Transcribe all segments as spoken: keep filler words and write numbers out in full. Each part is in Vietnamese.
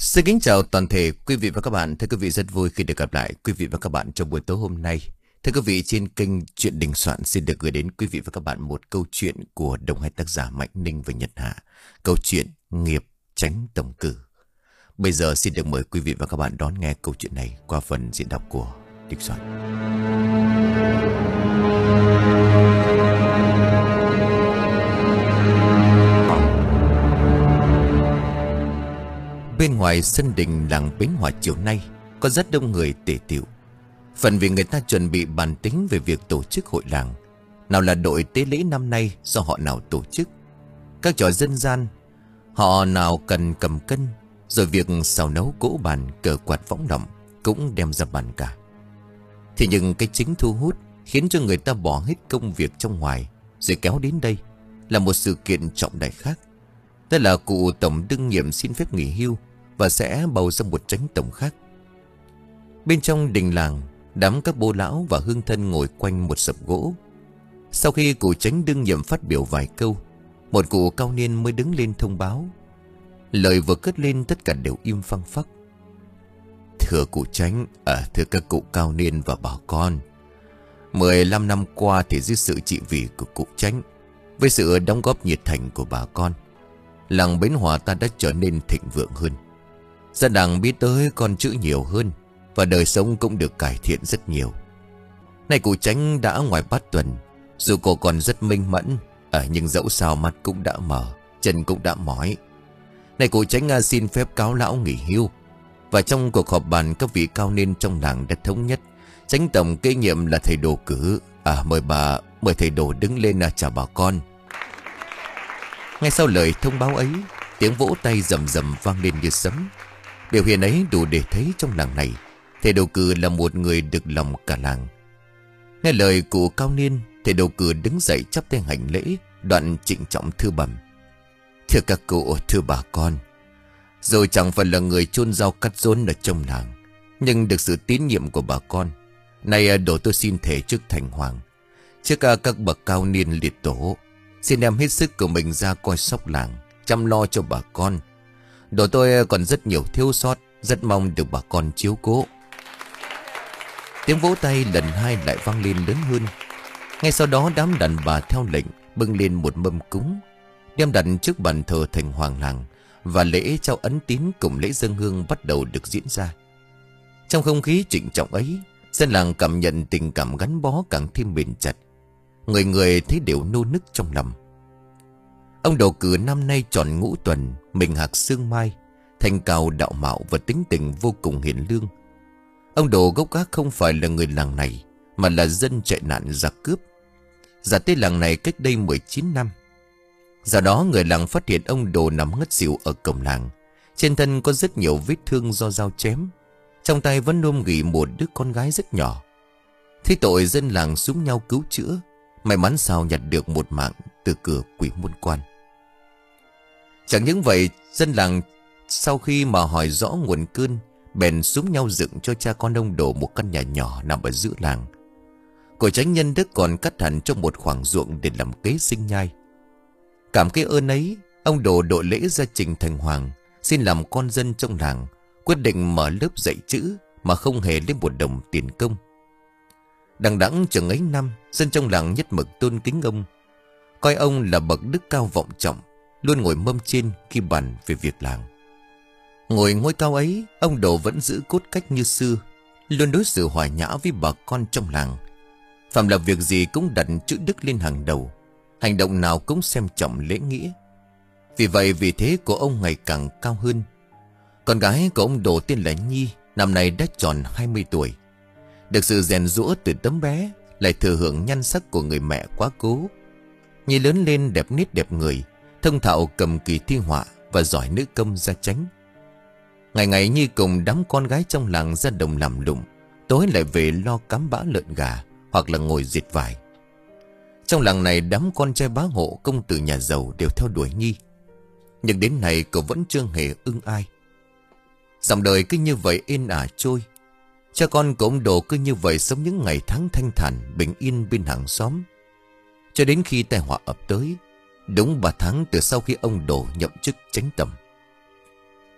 Xin kính chào toàn thể quý vị và các bạn. Thưa quý vị, rất vui khi được gặp lại quý vị và các bạn trong buổi tối hôm nay. Thưa quý vị, trên kênh Chuyện Đình Soạn xin được gửi đến quý vị và các bạn một câu chuyện của đồng hai tác giả Mạnh Ninh và Nhật Hạ. Câu chuyện Nghiệp Tránh Tổng Cử. Bây giờ xin được mời quý vị và các bạn đón nghe câu chuyện này qua phần diễn đọc của Đình Soạn. Bên ngoài sân đình làng Bến Hòa chiều nay có rất đông người tề tựu. Phần vì người ta chuẩn bị bàn tính về việc tổ chức hội làng. Nào là đội tế lễ năm nay do họ nào tổ chức, các trò dân gian họ nào cần cầm cân, rồi việc xào nấu cỗ bàn, cờ quạt võng động cũng đem ra bàn cả. Thì nhưng cái chính thu hút khiến cho người ta bỏ hết công việc trong ngoài rồi kéo đến đây là một sự kiện trọng đại khác. Đó là cụ tổng đương nhiệm xin phép nghỉ hưu và sẽ bầu ra một chánh tổng khác. Bên trong đình làng, đám các bô lão và hương thân ngồi quanh một sập gỗ. Sau khi cụ chánh đương nhiệm phát biểu vài câu, một cụ cao niên mới đứng lên thông báo. Lời vừa cất lên tất cả đều im phăng phắc. Thưa cụ chánh, à, thưa các cụ cao niên và bà con, mười lăm năm qua thì dưới sự trị vì của cụ chánh, với sự đóng góp nhiệt thành của bà con, làng Bến Hòa ta đã trở nên thịnh vượng hơn. Dân làng biết tới con chữ nhiều hơn, và đời sống cũng được cải thiện rất nhiều. Này cụ chánh đã ngoài bát tuần, dù cô còn rất minh mẫn, à, nhưng dẫu sao mắt cũng đã mở, chân cũng đã mỏi. Này cụ chánh xin phép cáo lão nghỉ hưu. Và trong cuộc họp bàn, các vị cao niên trong làng đã thống nhất chánh tổng kế nhiệm là thầy Đồ cử. À, mời bà, mời thầy Đồ đứng lên là chào bà con. Ngay sau lời thông báo ấy, tiếng vỗ tay rầm rầm vang lên như sấm. Biểu hiện ấy đủ để thấy trong làng này thầy Đồ cử là một người được lòng cả làng. Nghe lời cụ cao niên, thầy Đồ cử đứng dậy chắp tay hành lễ, đoạn trịnh trọng thưa bẩm: Thưa các cụ, thưa bà con, rồi chẳng phải là người chôn rau cắt rốn ở trong làng, nhưng được sự tín nhiệm của bà con, nay Đồ tôi xin thề trước thành hoàng, trước các bậc cao niên liệt tổ, xin đem hết sức của mình ra coi sóc làng, chăm lo cho bà con. Đồ tôi còn rất nhiều thiếu sót, rất mong được bà con chiếu cố. Tiếng vỗ tay lần hai lại vang lên lớn hơn. Ngay sau đó đám đàn bà theo lệnh bưng lên một mâm cúng, đem đặt trước bàn thờ thành hoàng làng, và lễ trao ấn tín cùng lễ dâng hương bắt đầu được diễn ra. Trong không khí trịnh trọng ấy, dân làng cảm nhận tình cảm gắn bó càng thêm bền chặt. Người người thấy đều nô nức trong lòng. Ông Đồ cử năm nay tròn ngũ tuần, mình hạc xương mai, thành cao đạo mạo và tính tình vô cùng hiền lương. Ông Đồ gốc gác không phải là người làng này, mà là dân chạy nạn giặc cướp. Giả tới làng này cách đây mười chín năm. Giờ đó người làng phát hiện ông Đồ nằm ngất xỉu ở cổng làng. Trên thân có rất nhiều vết thương do dao chém, trong tay vẫn ôm ghì một đứa con gái rất nhỏ. Thế tội dân làng xúm nhau cứu chữa, may mắn sao nhặt được một mạng từ cửa quỷ môn quan. Chẳng những vậy, dân làng sau khi mà hỏi rõ nguồn cơn, bèn xúm nhau dựng cho cha con ông Đồ một căn nhà nhỏ nằm ở giữa làng. Cổ chánh nhân đức còn cắt hẳn trong một khoảng ruộng để làm kế sinh nhai. Cảm cái ơn ấy, ông Đồ đội lễ ra trình thành hoàng, xin làm con dân trong làng, quyết định mở lớp dạy chữ mà không hề lấy một đồng tiền công. Đằng đẵng chừng ấy năm, dân trong làng nhất mực tôn kính ông, coi ông là bậc đức cao vọng trọng, luôn ngồi mâm trên khi bàn về việc làng. Ngồi ngôi cao ấy, ông Đồ vẫn giữ cốt cách như xưa, luôn đối xử hòa nhã với bà con trong làng. Phạm là việc gì cũng đặt chữ đức lên hàng đầu, hành động nào cũng xem trọng lễ nghĩa. Vì vậy vị thế của ông ngày càng cao hơn. Con gái của ông Đồ tên là Nhi, năm nay đã tròn hai mươi tuổi. Được sự rèn giũa từ tấm bé, lại thừa hưởng nhan sắc của người mẹ quá cố. Nhi lớn lên đẹp nét đẹp người, thông thạo cầm kỳ thi họa và giỏi nữ công gia chánh. Ngày ngày Nhi cùng đám con gái trong làng ra đồng làm lụng, tối lại về lo cám bã lợn gà hoặc là ngồi dệt vải. Trong làng này đám con trai bá hộ công tử nhà giàu đều theo đuổi Nhi, nhưng đến nay cậu vẫn chưa hề ưng ai. Dòng đời cứ như vậy êm ả trôi. Cha con của ông Đồ cứ như vậy sống những ngày tháng thanh thản bình yên bên hàng xóm, cho đến khi tai họa ập tới, đúng ba tháng từ sau khi ông Đồ nhậm chức chánh tẩm.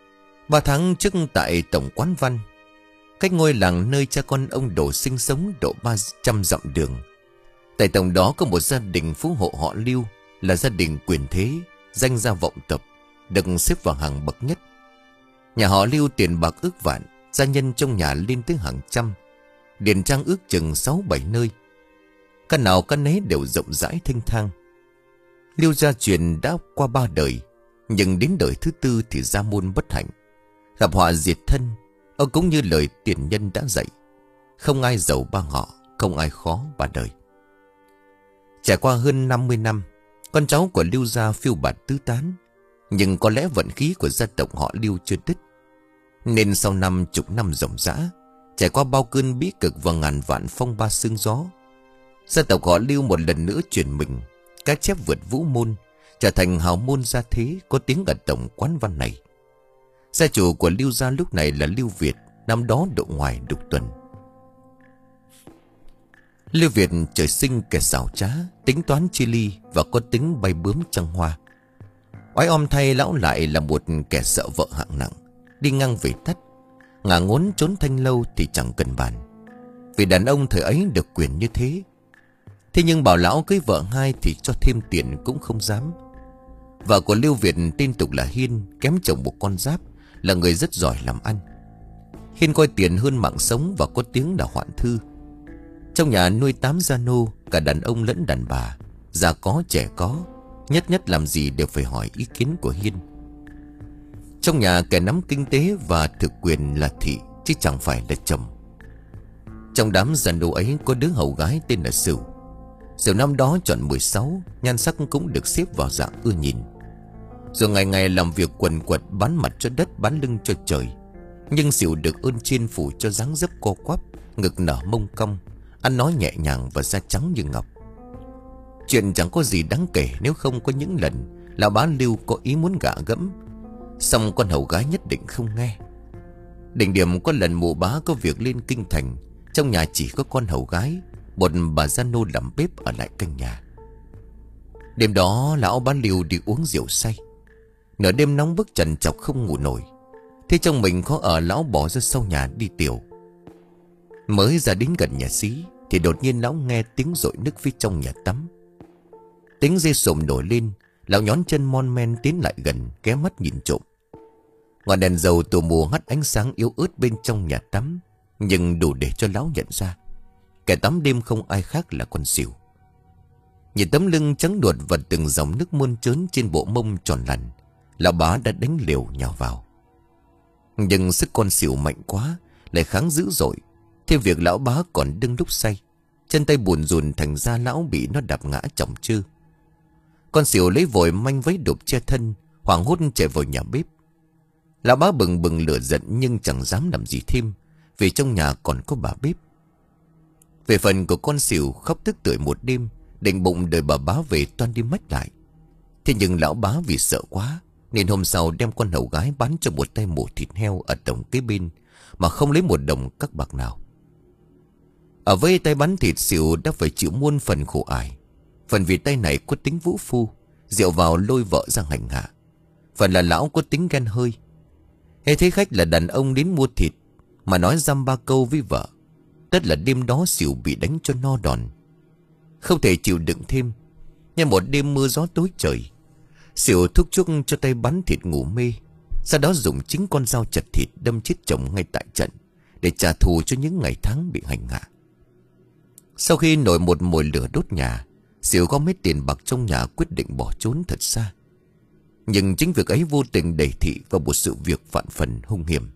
Ba tháng trước tại Tổng Quán Văn, cách ngôi làng nơi cha con ông Đồ sinh sống độ ba trăm dặm đường, tại tổng đó có một gia đình phú hộ họ Lưu, là gia đình quyền thế, danh gia vọng tộc, được xếp vào hàng bậc nhất. Nhà họ Lưu tiền bạc ước vạn, gia nhân trong nhà lên tới hàng trăm, điền trang ước chừng sáu bảy nơi. Căn nào căn nấy đều rộng rãi thênh thang. Lưu gia truyền đã qua ba đời, nhưng đến đời thứ tư thì gia môn bất hạnh, gặp họa diệt thân. Ông cũng như lời tiền nhân đã dạy, không ai giàu ba họ, không ai khó ba đời. Trải qua hơn năm mươi năm, con cháu của Lưu gia phiêu bạt tứ tán, nhưng có lẽ vận khí của gia tộc họ Lưu chưa đứt, nên sau năm chục năm ròng rã, trải qua bao cơn bí cực và ngàn vạn phong ba sương gió, gia tộc họ Lưu một lần nữa chuyển mình, cá chép vượt vũ môn, trở thành hào môn gia thế có tiếng ở Tổng Quán Văn này. Gia chủ của Lưu gia lúc này là Lưu Việt, năm đó độ ngoài đục tuần. Lưu Việt trời sinh kẻ xảo trá, tính toán chi ly và có tính bay bướm trăng hoa. Oái om thay lão lại là một kẻ sợ vợ hạng nặng, đi ngang về tắt, ngả ngốn trốn thanh lâu thì chẳng cần bàn, vì đàn ông thời ấy được quyền như thế. Thế nhưng bảo lão cưới vợ hai thì cho thêm tiền cũng không dám. Vợ của Lưu Việt tên tục là Hiên, kém chồng một con giáp, là người rất giỏi làm ăn. Hiên coi tiền hơn mạng sống và có tiếng là hoạn thư. Trong nhà nuôi tám gia nô, cả đàn ông lẫn đàn bà, già có trẻ có, nhất nhất làm gì đều phải hỏi ý kiến của Hiên. Trong nhà kẻ nắm kinh tế và thực quyền là Thị, chứ chẳng phải là chồng. Trong đám gia nô ấy có đứa hầu gái tên là Sửu. Sửu năm đó tròn mười sáu, nhan sắc cũng được xếp vào dạng ưa nhìn. Rồi ngày ngày làm việc quần quật, bán mặt cho đất bán lưng cho trời. Nhưng Sửu được ơn trên phủ cho dáng dấp co quắp, ngực nở mông cong, ăn nói nhẹ nhàng và da trắng như ngọc. Chuyện chẳng có gì đáng kể nếu không có những lần lão bá Lưu có ý muốn gạ gẫm, song con hầu gái nhất định không nghe. Đỉnh điểm có lần mụ bá có việc lên kinh thành, trong nhà chỉ có con hầu gái, một bà gia nô làm bếp ở lại canh nhà. Đêm đó lão bá Lưu đi uống rượu say, nửa đêm nóng bức trần trọc không ngủ nổi. Thế trong mình khó ở, lão bỏ ra sau nhà đi tiểu. Mới ra đến gần nhà xí thì đột nhiên lão nghe tiếng dội nước phía trong nhà tắm. Tiếng dê sồm nổi lên, lão nhón chân mon men tiến lại gần, ghé mắt nhìn trộm. Ngọn đèn dầu tù mù hắt ánh sáng yếu ớt bên trong nhà tắm, nhưng đủ để cho lão nhận ra kẻ tắm đêm không ai khác là con Sửu. Nhìn tấm lưng trắng đuột và từng dòng nước muôn trớn trên bộ mông tròn lằn, lão bá đã đánh liều nhào vào. Nhưng sức con Sửu mạnh quá, lại kháng dữ dội. Thêm việc lão bá còn đứng lúc say, chân tay buồn rùn, thành ra lão bị nó đạp ngã chỏng chư. Con Sửu lấy vội manh váy đục che thân, hoảng hốt chạy vào nhà bếp. Lão bá bừng bừng lửa giận nhưng chẳng dám làm gì thêm, vì trong nhà còn có bà bếp. Về phần của con Sửu, khóc tức tưởi một đêm, định bụng đợi bà bá về toan đi mất lại. Thế nhưng lão bá vì sợ quá, nên hôm sau đem con hầu gái bán cho một tay mổ thịt heo ở tổng kế bên, mà không lấy một đồng các bạc nào. Ở với tay bán thịt, Sửu đã phải chịu muôn phần khổ ải. Phần vì tay này có tính vũ phu, rượu vào lôi vợ ra hành hạ. Phần là lão có tính ghen hơi. Hễ thấy khách là đàn ông đến mua thịt mà nói dăm ba câu với vợ, tất là đêm đó Sửu bị đánh cho no đòn. Không thể chịu đựng thêm, nhưng một đêm mưa gió tối trời, Sửu thúc chúc cho tay bắn thịt ngủ mê. Sau đó dùng chính con dao chặt thịt đâm chết chồng ngay tại trận, để trả thù cho những ngày tháng bị hành hạ. Sau khi nổi một mồi lửa đốt nhà, Sửu gom hết tiền bạc trong nhà, quyết định bỏ trốn thật xa. Nhưng chính việc ấy vô tình đẩy Thị vào một sự việc vạn phần hung hiểm.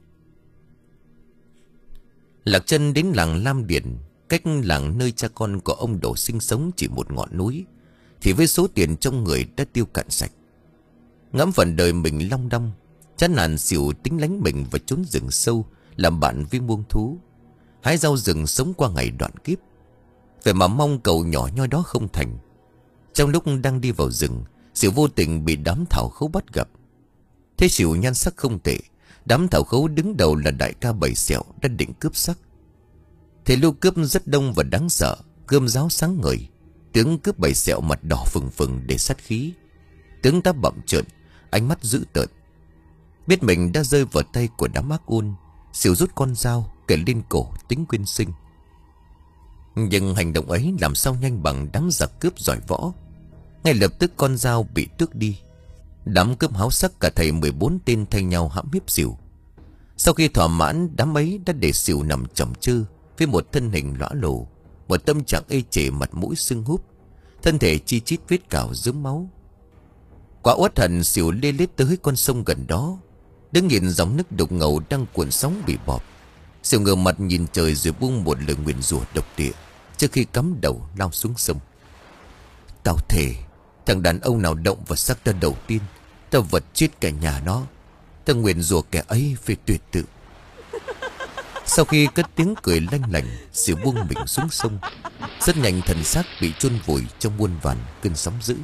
Lạc chân đến làng Lam Điền, cách làng nơi cha con của ông Đổ sinh sống chỉ một ngọn núi, thì với số tiền trong người đã tiêu cạn sạch. Ngẫm phần đời mình long đong, chán nản, Sửu tính lánh mình và trốn rừng sâu, làm bạn với muông thú, hái rau rừng sống qua ngày đoạn kiếp. Vậy mà mong cầu nhỏ nhoi đó không thành. Trong lúc đang đi vào rừng, Sửu vô tình bị đám thảo khấu bắt gặp. Thế Sửu nhan sắc không tệ, đám thảo khấu đứng đầu là đại ca Bảy Sẹo đã định cướp sắc. Thế lưu cướp rất đông và đáng sợ, gươm giáo sáng ngời. Tướng cướp Bảy Sẹo mặt đỏ phừng phừng để sát khí, tướng ta bậm trợn, ánh mắt dữ tợn. Biết mình đã rơi vào tay của đám ác ôn, Sỉu rút con dao kề lên cổ tính quyên sinh. Nhưng hành động ấy làm sao nhanh bằng đám giặc cướp giỏi võ. Ngay lập tức con dao bị tước đi. Đám cướp háo sắc cả thầy mười bốn tên thay nhau hãm hiếp Sỉu. Sau khi thỏa mãn, đám ấy đã để Sỉu nằm chồng chư với một thân hình lõa lồ, một tâm trạng ê chề, mặt mũi sưng húp, thân thể chi chít vết cào rớm máu. Quá uất hận, Sỉu lê lết tới con sông gần đó, đứng nhìn dòng nước đục ngầu đang cuộn sóng bị bọt. Sỉu ngửa mặt nhìn trời rồi buông một lời nguyền rủa độc địa trước khi cắm đầu lao xuống sông. Tao thề, thằng đàn ông nào động vào xác ta đầu tiên, tao vật chết cả nhà nó. Tao nguyền rủa kẻ ấy về tuyệt tự. Sau khi cất tiếng cười lanh lảnh, Sỉu buông mình xuống sông. Rất nhanh thần xác bị chôn vùi trong muôn vàn cơn sóng dữ.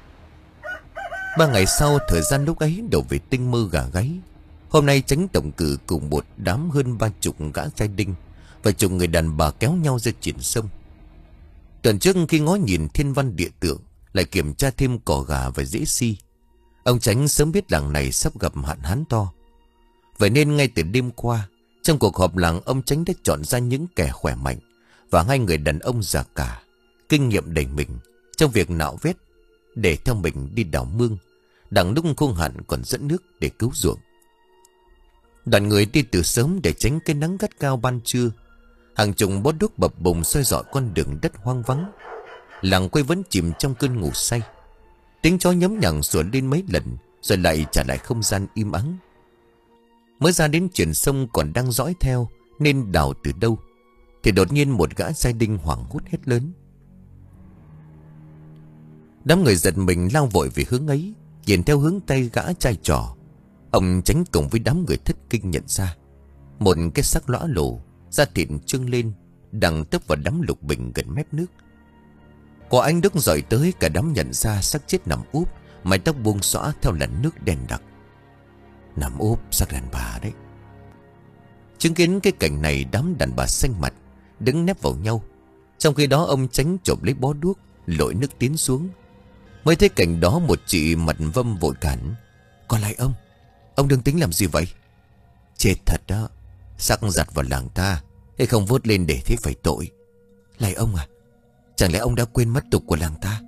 Ba ngày sau, thời gian lúc ấy đổ về tinh mơ gà gáy. Hôm nay Chánh tổng cử cùng một đám hơn ba chục gã trai đinh và chục người đàn bà kéo nhau ra triển sông. Tuần trước khi ngó nhìn thiên văn địa tượng, lại kiểm tra thêm cỏ gà và rễ si, ông Chánh sớm biết làng này sắp gặp hạn hán to. Vậy nên ngay từ đêm qua, trong cuộc họp làng, ông Chánh đã chọn ra những kẻ khỏe mạnh và hai người đàn ông già cả, kinh nghiệm đầy mình trong việc nạo vét, để theo mình đi đào mương, đằng lúc khô hạn còn dẫn nước để cứu ruộng. Đoàn người đi từ sớm để tránh cái nắng gắt cao ban trưa. Hàng chục bó đuốc bập bùng soi rọi con đường đất hoang vắng. Làng quê vẫn chìm trong cơn ngủ say. Tiếng chó nhấm nhằng sủa lên mấy lần rồi lại trả lại không gian im ắng. Mới ra đến triển sông còn đang dõi theo nên đào từ đâu, thì đột nhiên một gã trai đinh hoảng hốt hét lớn. Đám người giật mình lao vội về hướng ấy, nhìn theo hướng tay gã trai trò. Ông Chánh cùng với đám người thất kinh nhận ra một cái xác lõa lồ, da thịt trương lên, đang tấp vào đám lục bình gần mép nước. Có anh Đức dọi tới, cả đám nhận ra xác chết nằm úp, mái tóc buông xõa theo làn nước đen đặc. Nằm úp xác đàn bà đấy. Chứng kiến cái cảnh này, đám đàn bà xanh mặt đứng nép vào nhau. Trong khi đó ông Chánh chộp lấy bó đuốc, lội nước tiến xuống. Mới thấy cảnh đó, một chị mặt vâm vội cản. Còn lại ông, ông đừng tính làm gì vậy? Chết thật đó, xác giặt vào làng ta, hay không vớt lên để thế phải tội. Lại ông à, chẳng lẽ ông đã quên mất tục của làng ta?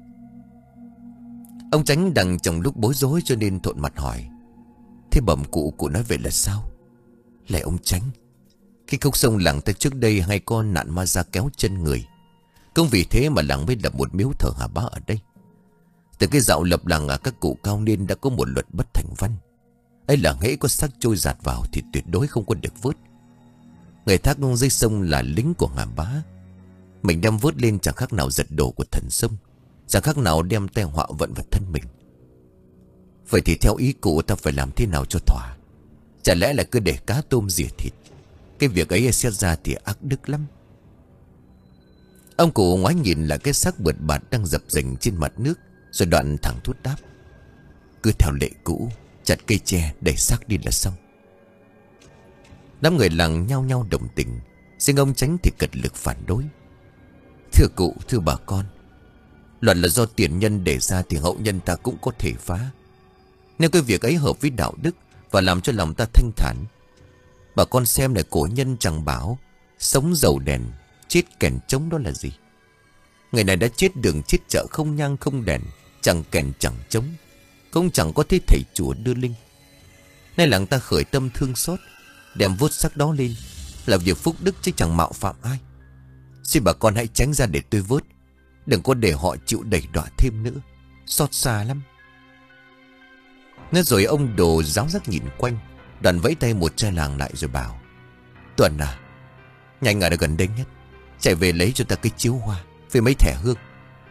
Ông Chánh đang trong lúc bối rối cho nên thộn mặt hỏi. Thế bẩm cụ, cụ nói vậy là sao? Lại ông Chánh, cái khúc sông làng ta trước đây hay có nạn ma da kéo chân người. Cũng vì thế mà làng mới lập một miếu thờ Hà Bá ở đây. Từ cái dạo lập làng à, các cụ cao niên đã có một luật bất thành văn. Ấy là hễ có xác trôi giạt vào thì tuyệt đối không có được vớt. Người thác dưới sông là lính của Hà Bá. Mình đem vớt lên chẳng khác nào giật đồ của thần sông, chẳng khác nào đem tai họa vận vào thân mình. Vậy thì theo ý cụ ta phải làm thế nào cho thỏa? Chả lẽ là cứ để cá tôm rỉa thịt? Cái việc ấy xét ra thì ác đức lắm. Ông cụ ngoái nhìn là cái xác bượt bạt đang dập dềnh trên mặt nước, rồi đoạn thẳng thốt đáp. Cứ theo lệ cũ, chặt cây tre đẩy xác đi là xong. Đám người làng nhao nhao đồng tình, riêng ông Chánh thì cật lực phản đối. Thưa cụ, thưa bà con, luật là do tiền nhân để ra thì hậu nhân ta cũng có thể phá. Nếu cái việc ấy hợp với đạo đức và làm cho lòng ta thanh thản. Bà con xem này, cổ nhân chẳng bảo sống dầu đèn, chết kèn trống đó là gì. Người này đã chết đường chết chợ, không nhang không đèn, chẳng kèn chẳng trống, cũng chẳng có thấy thầy chùa đưa linh. Nay làng ta khởi tâm thương xót, đem vút xác đó lên, là việc phúc đức chứ chẳng mạo phạm ai. Xin bà con hãy tránh ra để tôi vớt, đừng có để họ chịu đẩy đọa thêm nữa, xót xa lắm. Nói rồi ông Đồ giáo giác nhìn quanh, đoàn vẫy tay một trai làng lại rồi bảo. Tuần à, nhanh ở gần đây nhất, chạy về lấy cho ta cái chiếu hoa với mấy thẻ hương.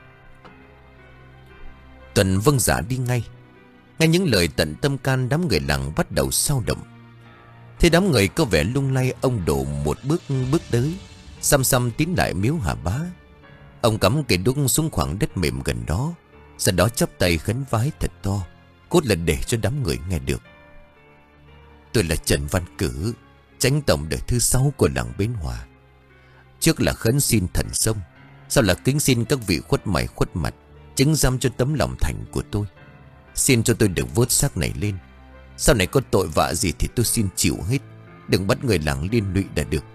Tuần vâng dạ đi ngay. Nghe những lời tận tâm can, đám người làng bắt đầu sao động. Thế đám người có vẻ lung lay, ông Đồ một bước bước tới, xăm xăm tiến lại miếu Hà Bá. Ông cắm cây đuốc xuống khoảng đất mềm gần đó, sau đó chắp tay khấn vái thật to, cốt là để cho đám người nghe được. Tôi là Trần Văn Cử, Chánh tổng đời thứ sáu của làng Bến Hòa. Trước là khấn xin thần sông, sau là kính xin các vị khuất mày khuất mặt chứng giam cho tấm lòng thành của tôi. Xin cho tôi được vớt xác này lên. Sau này có tội vạ gì thì tôi xin chịu hết. Đừng bắt người làng liên lụy đã được.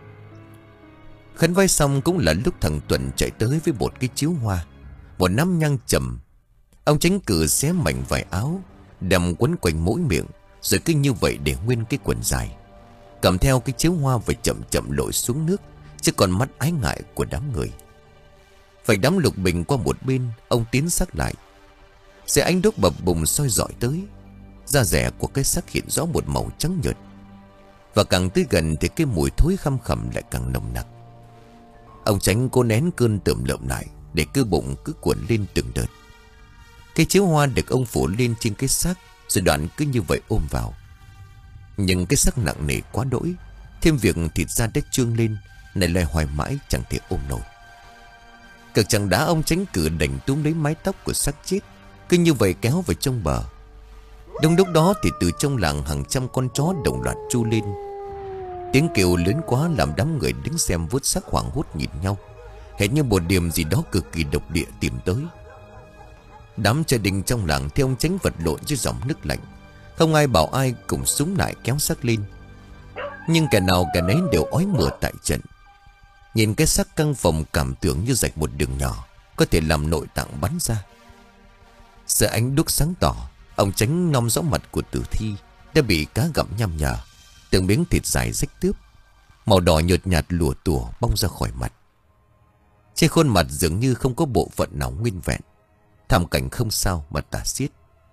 Khấn vái xong cũng là lúc thằng Tuần chạy tới với một cái chiếu hoa, một nắm nhang trầm. Ông Chánh Cử xé mảnh vải áo, đầm quấn quanh mũi miệng, rồi cứ như vậy để nguyên cái quần dài, cầm theo cái chiếu hoa và chậm chậm lội xuống nước, chứ còn mắt ái ngại của đám người. Phải đám lục bình qua một bên, ông tiến sát lại. Xe ánh đuốc bập bùng soi dọi tới, da rẻ của cái xác hiện rõ một màu trắng nhợt. Và càng tới gần thì cái mùi thối khăm khẩm lại càng nồng nặc. Ông Chánh cố nén cơn tởm lợm lại, để cơ bụng cứ cuộn lên từng đợt. Cái chiếu hoa được ông phủ lên trên cái xác, rồi đoạn cứ như vậy ôm vào. Nhưng cái xác nặng nề quá đỗi, thêm việc thịt da đất trương lên, này loay hoài mãi chẳng thể ôm nổi. Cực chẳng đá ông Chánh Cử đành túm lấy mái tóc của xác chết, cứ như vậy kéo vào trong bờ. Đúng lúc đó thì từ trong làng hàng trăm con chó đồng loạt tru lên. Tiếng kêu lớn quá làm đám người đứng xem vuốt xác hoảng hốt nhìn nhau, hệt như một điểm gì đó cực kỳ độc địa tìm tới. Đám gia đình trong làng theo ông Chánh vật lộn dưới dòng nước lạnh, không ai bảo ai cùng súng lại kéo xác lên. Nhưng kẻ nào kẻ nấy đều ói mửa tại trận. Nhìn cái xác căng phòng cảm tưởng như rạch một đường nhỏ, có thể làm nội tạng bắn ra. Sợ ánh đuốc sáng tỏ, ông Chánh nom rõ mặt của tử thi đã bị cá gặm nham nhở, từng miếng thịt dài rách tướp, màu đỏ nhợt nhạt lùa tủa bong ra khỏi mặt. Trên khuôn mặt dường như không có bộ phận nào nguyên vẹn. Thảm cảnh không sao mà tả xiết.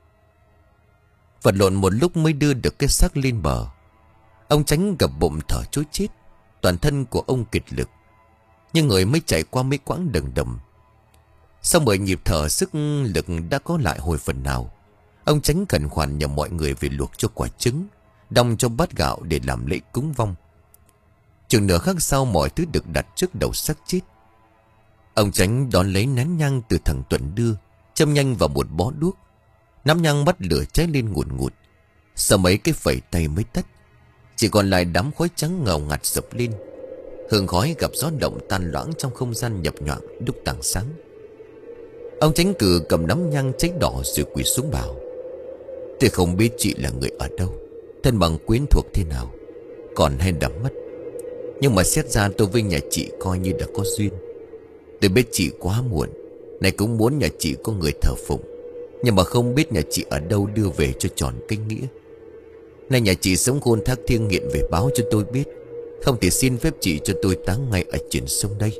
Vật lộn một lúc mới đưa được cái xác lên bờ. Ông Chánh gập bụng thở trối chết, toàn thân của ông kiệt lực, nhưng người mới chạy qua mấy quãng đường đầm. Sau mười nhịp thở, sức lực đã có lại hồi phần nào. Ông Chánh khẩn khoản nhờ mọi người về luộc cho quả trứng, đong cho bát gạo để làm lễ cúng vong. Chừng nửa khắc sau, mọi thứ được đặt trước đầu xác chết. Ông Chánh đón lấy nén nhang từ thằng Tuần đưa, châm nhanh vào một bó đuốc. Nắm nhang bắt lửa cháy lên ngùn ngụt. Sau mấy cái phẩy tay mới tắt, chỉ còn lại đám khói trắng ngầu ngạt sập lên. Hương khói gặp gió động tan loãng trong không gian nhập nhoạng đúc tảng sáng. Ông Chánh Cử cầm nắm nhang cháy đỏ rồi quỳ xuống bảo: "Tôi không biết chị là người ở đâu, thân bằng quyến thuộc thế nào, còn hay đã mất. Nhưng mà xét ra tôi với nhà chị coi như đã có duyên. Tôi biết chị quá muộn, này cũng muốn nhà chị có người thờ phụng, nhưng mà không biết nhà chị ở đâu đưa về cho tròn cái nghĩa. Nay nhà chị sống khôn thác thiêng nghiện về báo cho tôi biết, không thể xin phép chị cho tôi táng ngay ở trên sông đây."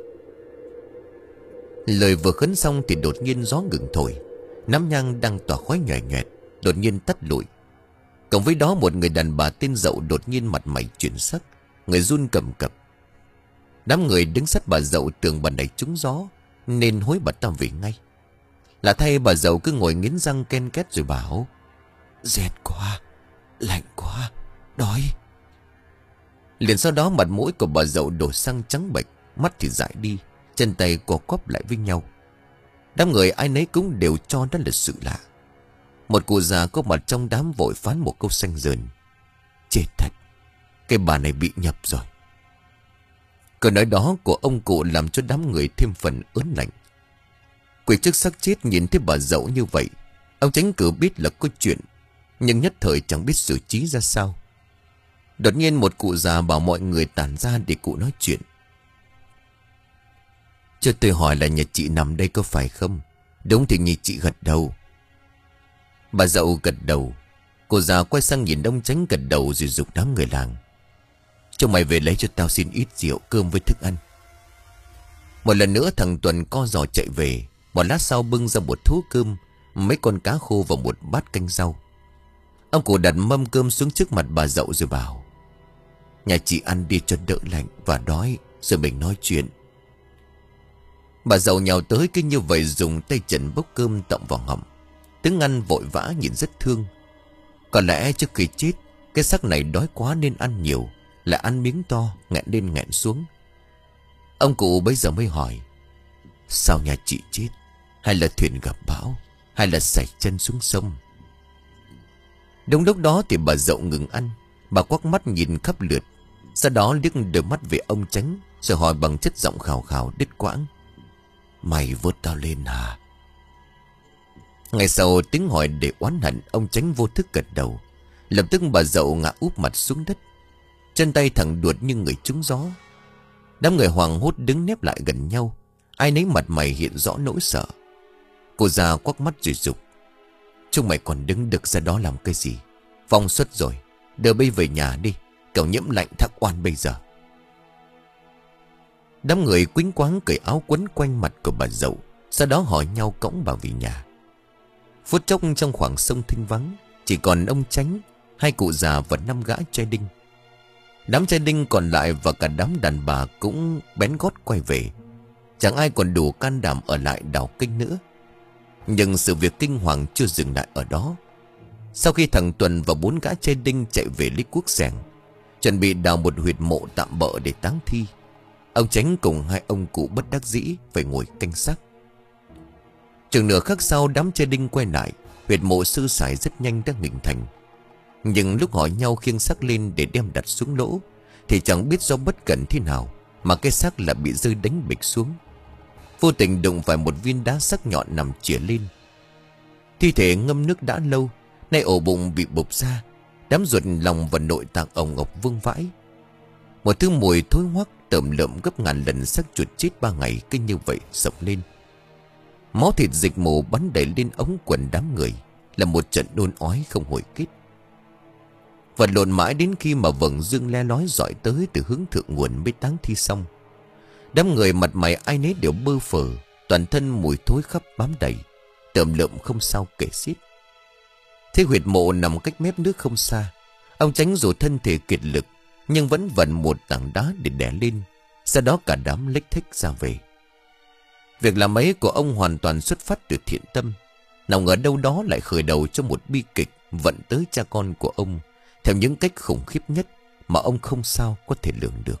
Lời vừa khấn xong thì đột nhiên gió ngừng thổi. Nắm nhang đang tỏa khói nhòe nhòe đột nhiên tắt lụi. Cộng với đó một người đàn bà tên Dậu đột nhiên mặt mày chuyển sắc, người run cầm cập. Đám người đứng sát bà Dậu tưởng bà này trúng gió nên hối bà ta về ngay. Là thay bà Dậu cứ ngồi nghiến răng ken két rồi bảo: "Rét quá, lạnh quá, đói." Liền sau đó mặt mũi của bà Dậu đổ sang trắng bệch, mắt thì dại đi, chân tay co quắp lại với nhau. Đám người ai nấy cũng đều cho đó là sự lạ. Một cụ già có mặt trong đám vội phán một câu xanh dờn: "Chết thật, cái bà này bị nhập rồi." Câu nói đó của ông cụ làm cho đám người thêm phần ớn lạnh. Quỳ trước xác chết nhìn thấy bà Dậu như vậy, ông Chánh Cử biết là có chuyện, nhưng nhất thời chẳng biết xử trí ra sao. Đột nhiên một cụ già bảo mọi người tản ra để cụ nói chuyện. "Cho tôi hỏi là nhà chị nằm đây có phải không?" "Đúng." Thì nhị chị gật đầu. Bà Dậu gật đầu. Cô già quay sang nhìn ông Chánh gật đầu rồi giục đám người làng: "Cho mày về lấy cho tao xin ít rượu cơm với thức ăn." Một lần nữa thằng Tuần co giò chạy về. Một lát sau bưng ra một thố cơm, mấy con cá khô và một bát canh rau. Ông cụ đặt mâm cơm xuống trước mặt bà Dậu rồi bảo: "Nhà chị ăn đi cho đỡ lạnh và đói, rồi mình nói chuyện." Bà Dậu nhào tới cứ như vậy dùng tay trần bốc cơm tậm vào ngậm. Tiếng ăn vội vã nhìn rất thương. Có lẽ trước khi chết, cái xác này đói quá nên ăn nhiều, lại ăn miếng to, nghẹn lên nghẹn xuống. Ông cụ bấy giờ mới hỏi: "Sao nhà chị chết? Hay là thuyền gặp bão? Hay là sạch chân xuống sông?" Đúng lúc đó thì bà Dậu ngừng ăn. Bà quắc mắt nhìn khắp lượt, sau đó liếc đôi mắt về ông Chánh, rồi hỏi bằng chất giọng khào khào đứt quãng: "Mày vớt tao lên hả?" Ngay sau tiếng hỏi để oán hận, ông Chánh vô thức gật đầu. Lập tức bà Dậu ngã úp mặt xuống đất, chân tay thẳng đuột như người trúng gió. Đám người hoảng hốt đứng nép lại gần nhau, ai nấy mặt mày hiện rõ nỗi sợ. Cô già quắc mắt rồi dục: chúng mày còn đứng được ra đó làm cái gì? Vong xuất rồi, đưa bây về nhà đi, cậu nhiễm lạnh thắc oan bây giờ. Đám người quýnh quáng cởi áo quấn quanh mặt của bà Dậu, sau đó hỏi nhau cõng bà về nhà. Phút chốc trong khoảng sông thinh vắng, chỉ còn ông Chánh, hai cụ già và năm gã trai đinh. Đám trai đinh còn lại và cả đám đàn bà cũng bén gót quay về. Chẳng ai còn đủ can đảm ở lại đào kinh nữa. Nhưng sự việc kinh hoàng chưa dừng lại ở đó. Sau khi thằng Tuần và bốn gã trai đinh chạy về lấy cuốc xẻng, chuẩn bị đào một huyệt mộ tạm bợ để táng thi, ông Chánh cùng hai ông cụ bất đắc dĩ phải ngồi canh xác. Chừng nửa khắc sau, đám trai đinh quay lại. Huyệt mộ sư sải rất nhanh đã hình thành. Nhưng lúc hỏi nhau khiêng xác lên để đem đặt xuống lỗ, thì chẳng biết do bất cẩn thế nào mà cái xác là bị rơi đánh bịch xuống. Vô tình đụng phải một viên đá sắc nhọn nằm chĩa lên. Thi thể ngâm nước đã lâu, nay ổ bụng bị bục ra, đám ruột lòng và nội tạng ồng ọc vương vãi. Một thứ mùi thối hoắc tởm lợm gấp ngàn lần xác chuột chết ba ngày cứ như vậy sộc lên. Máu thịt dịch mù bắn đầy lên ống quần đám người, là một trận đôn ói không hồi kết. Vật lộn mãi đến khi mà vầng dương le lói dọi tới từ hướng thượng nguồn mới táng thi xong. Đám người mặt mày ai nấy đều bơ phờ, toàn thân mùi thối khắp bám đầy, tởm lợm không sao kể xiết. Thế huyệt mộ nằm cách mép nước không xa. Ông Chánh dù thân thể kiệt lực nhưng vẫn vặn một tảng đá để đè lên. Sau đó cả đám lếch thếch ra về. Việc làm ấy của ông hoàn toàn xuất phát từ thiện tâm. Nào ngờ đâu đó lại khởi đầu cho một bi kịch vận tới cha con của ông theo những cách khủng khiếp nhất mà ông không sao có thể lường được.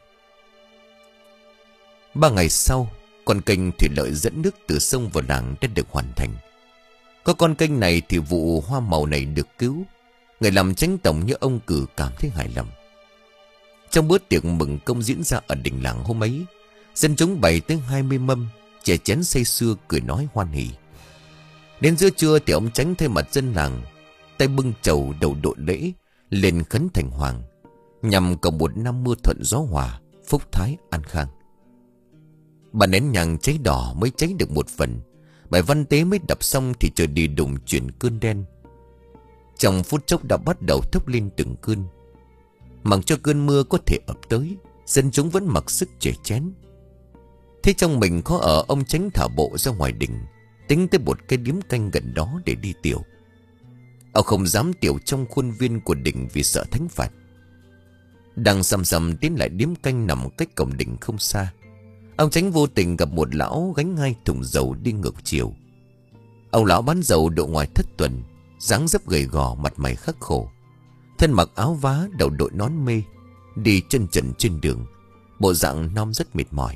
Ba ngày sau, con kênh thủy lợi dẫn nước từ sông vào làng đã được hoàn thành. Có con kênh này thì vụ hoa màu này được cứu. Người làm chánh tổng như ông Cử cảm thấy hài lòng. Trong bữa tiệc mừng công diễn ra ở đình làng hôm ấy, dân chúng bày tới hai mươi mâm, chè chén say sưa cười nói hoan hỉ. Đến giữa trưa thì ông Chánh thay mặt dân làng, tay bưng chầu đầu đội lễ lên khấn thành hoàng, nhằm cầu một năm mưa thuận gió hòa, phúc thái an khang. Bà nén nhang cháy đỏ mới cháy được một phần, bài văn tế mới đọc xong thì trời đi đùng chuyển cơn đen. Trong phút chốc đã bắt đầu thốc lên từng cơn. Mặc cho cơn mưa có thể ập tới, dân chúng vẫn mặc sức chè chén. Thế trong mình khó ở, ông Chánh thả bộ ra ngoài đình, tính tới một cái điếm canh gần đó để đi tiểu. Ông không dám tiểu trong khuôn viên của đình vì sợ thánh phạt. Đang sầm sầm tiến lại điếm canh nằm cách cổng đình không xa, ông Chánh vô tình gặp một lão gánh hai thùng dầu đi ngược chiều. Ông lão bán dầu độ ngoài thất tuần, dáng dấp gầy gò, mặt mày khắc khổ, thân mặc áo vá, đầu đội nón mê, đi chân trần trên đường, bộ dạng non rất mệt mỏi.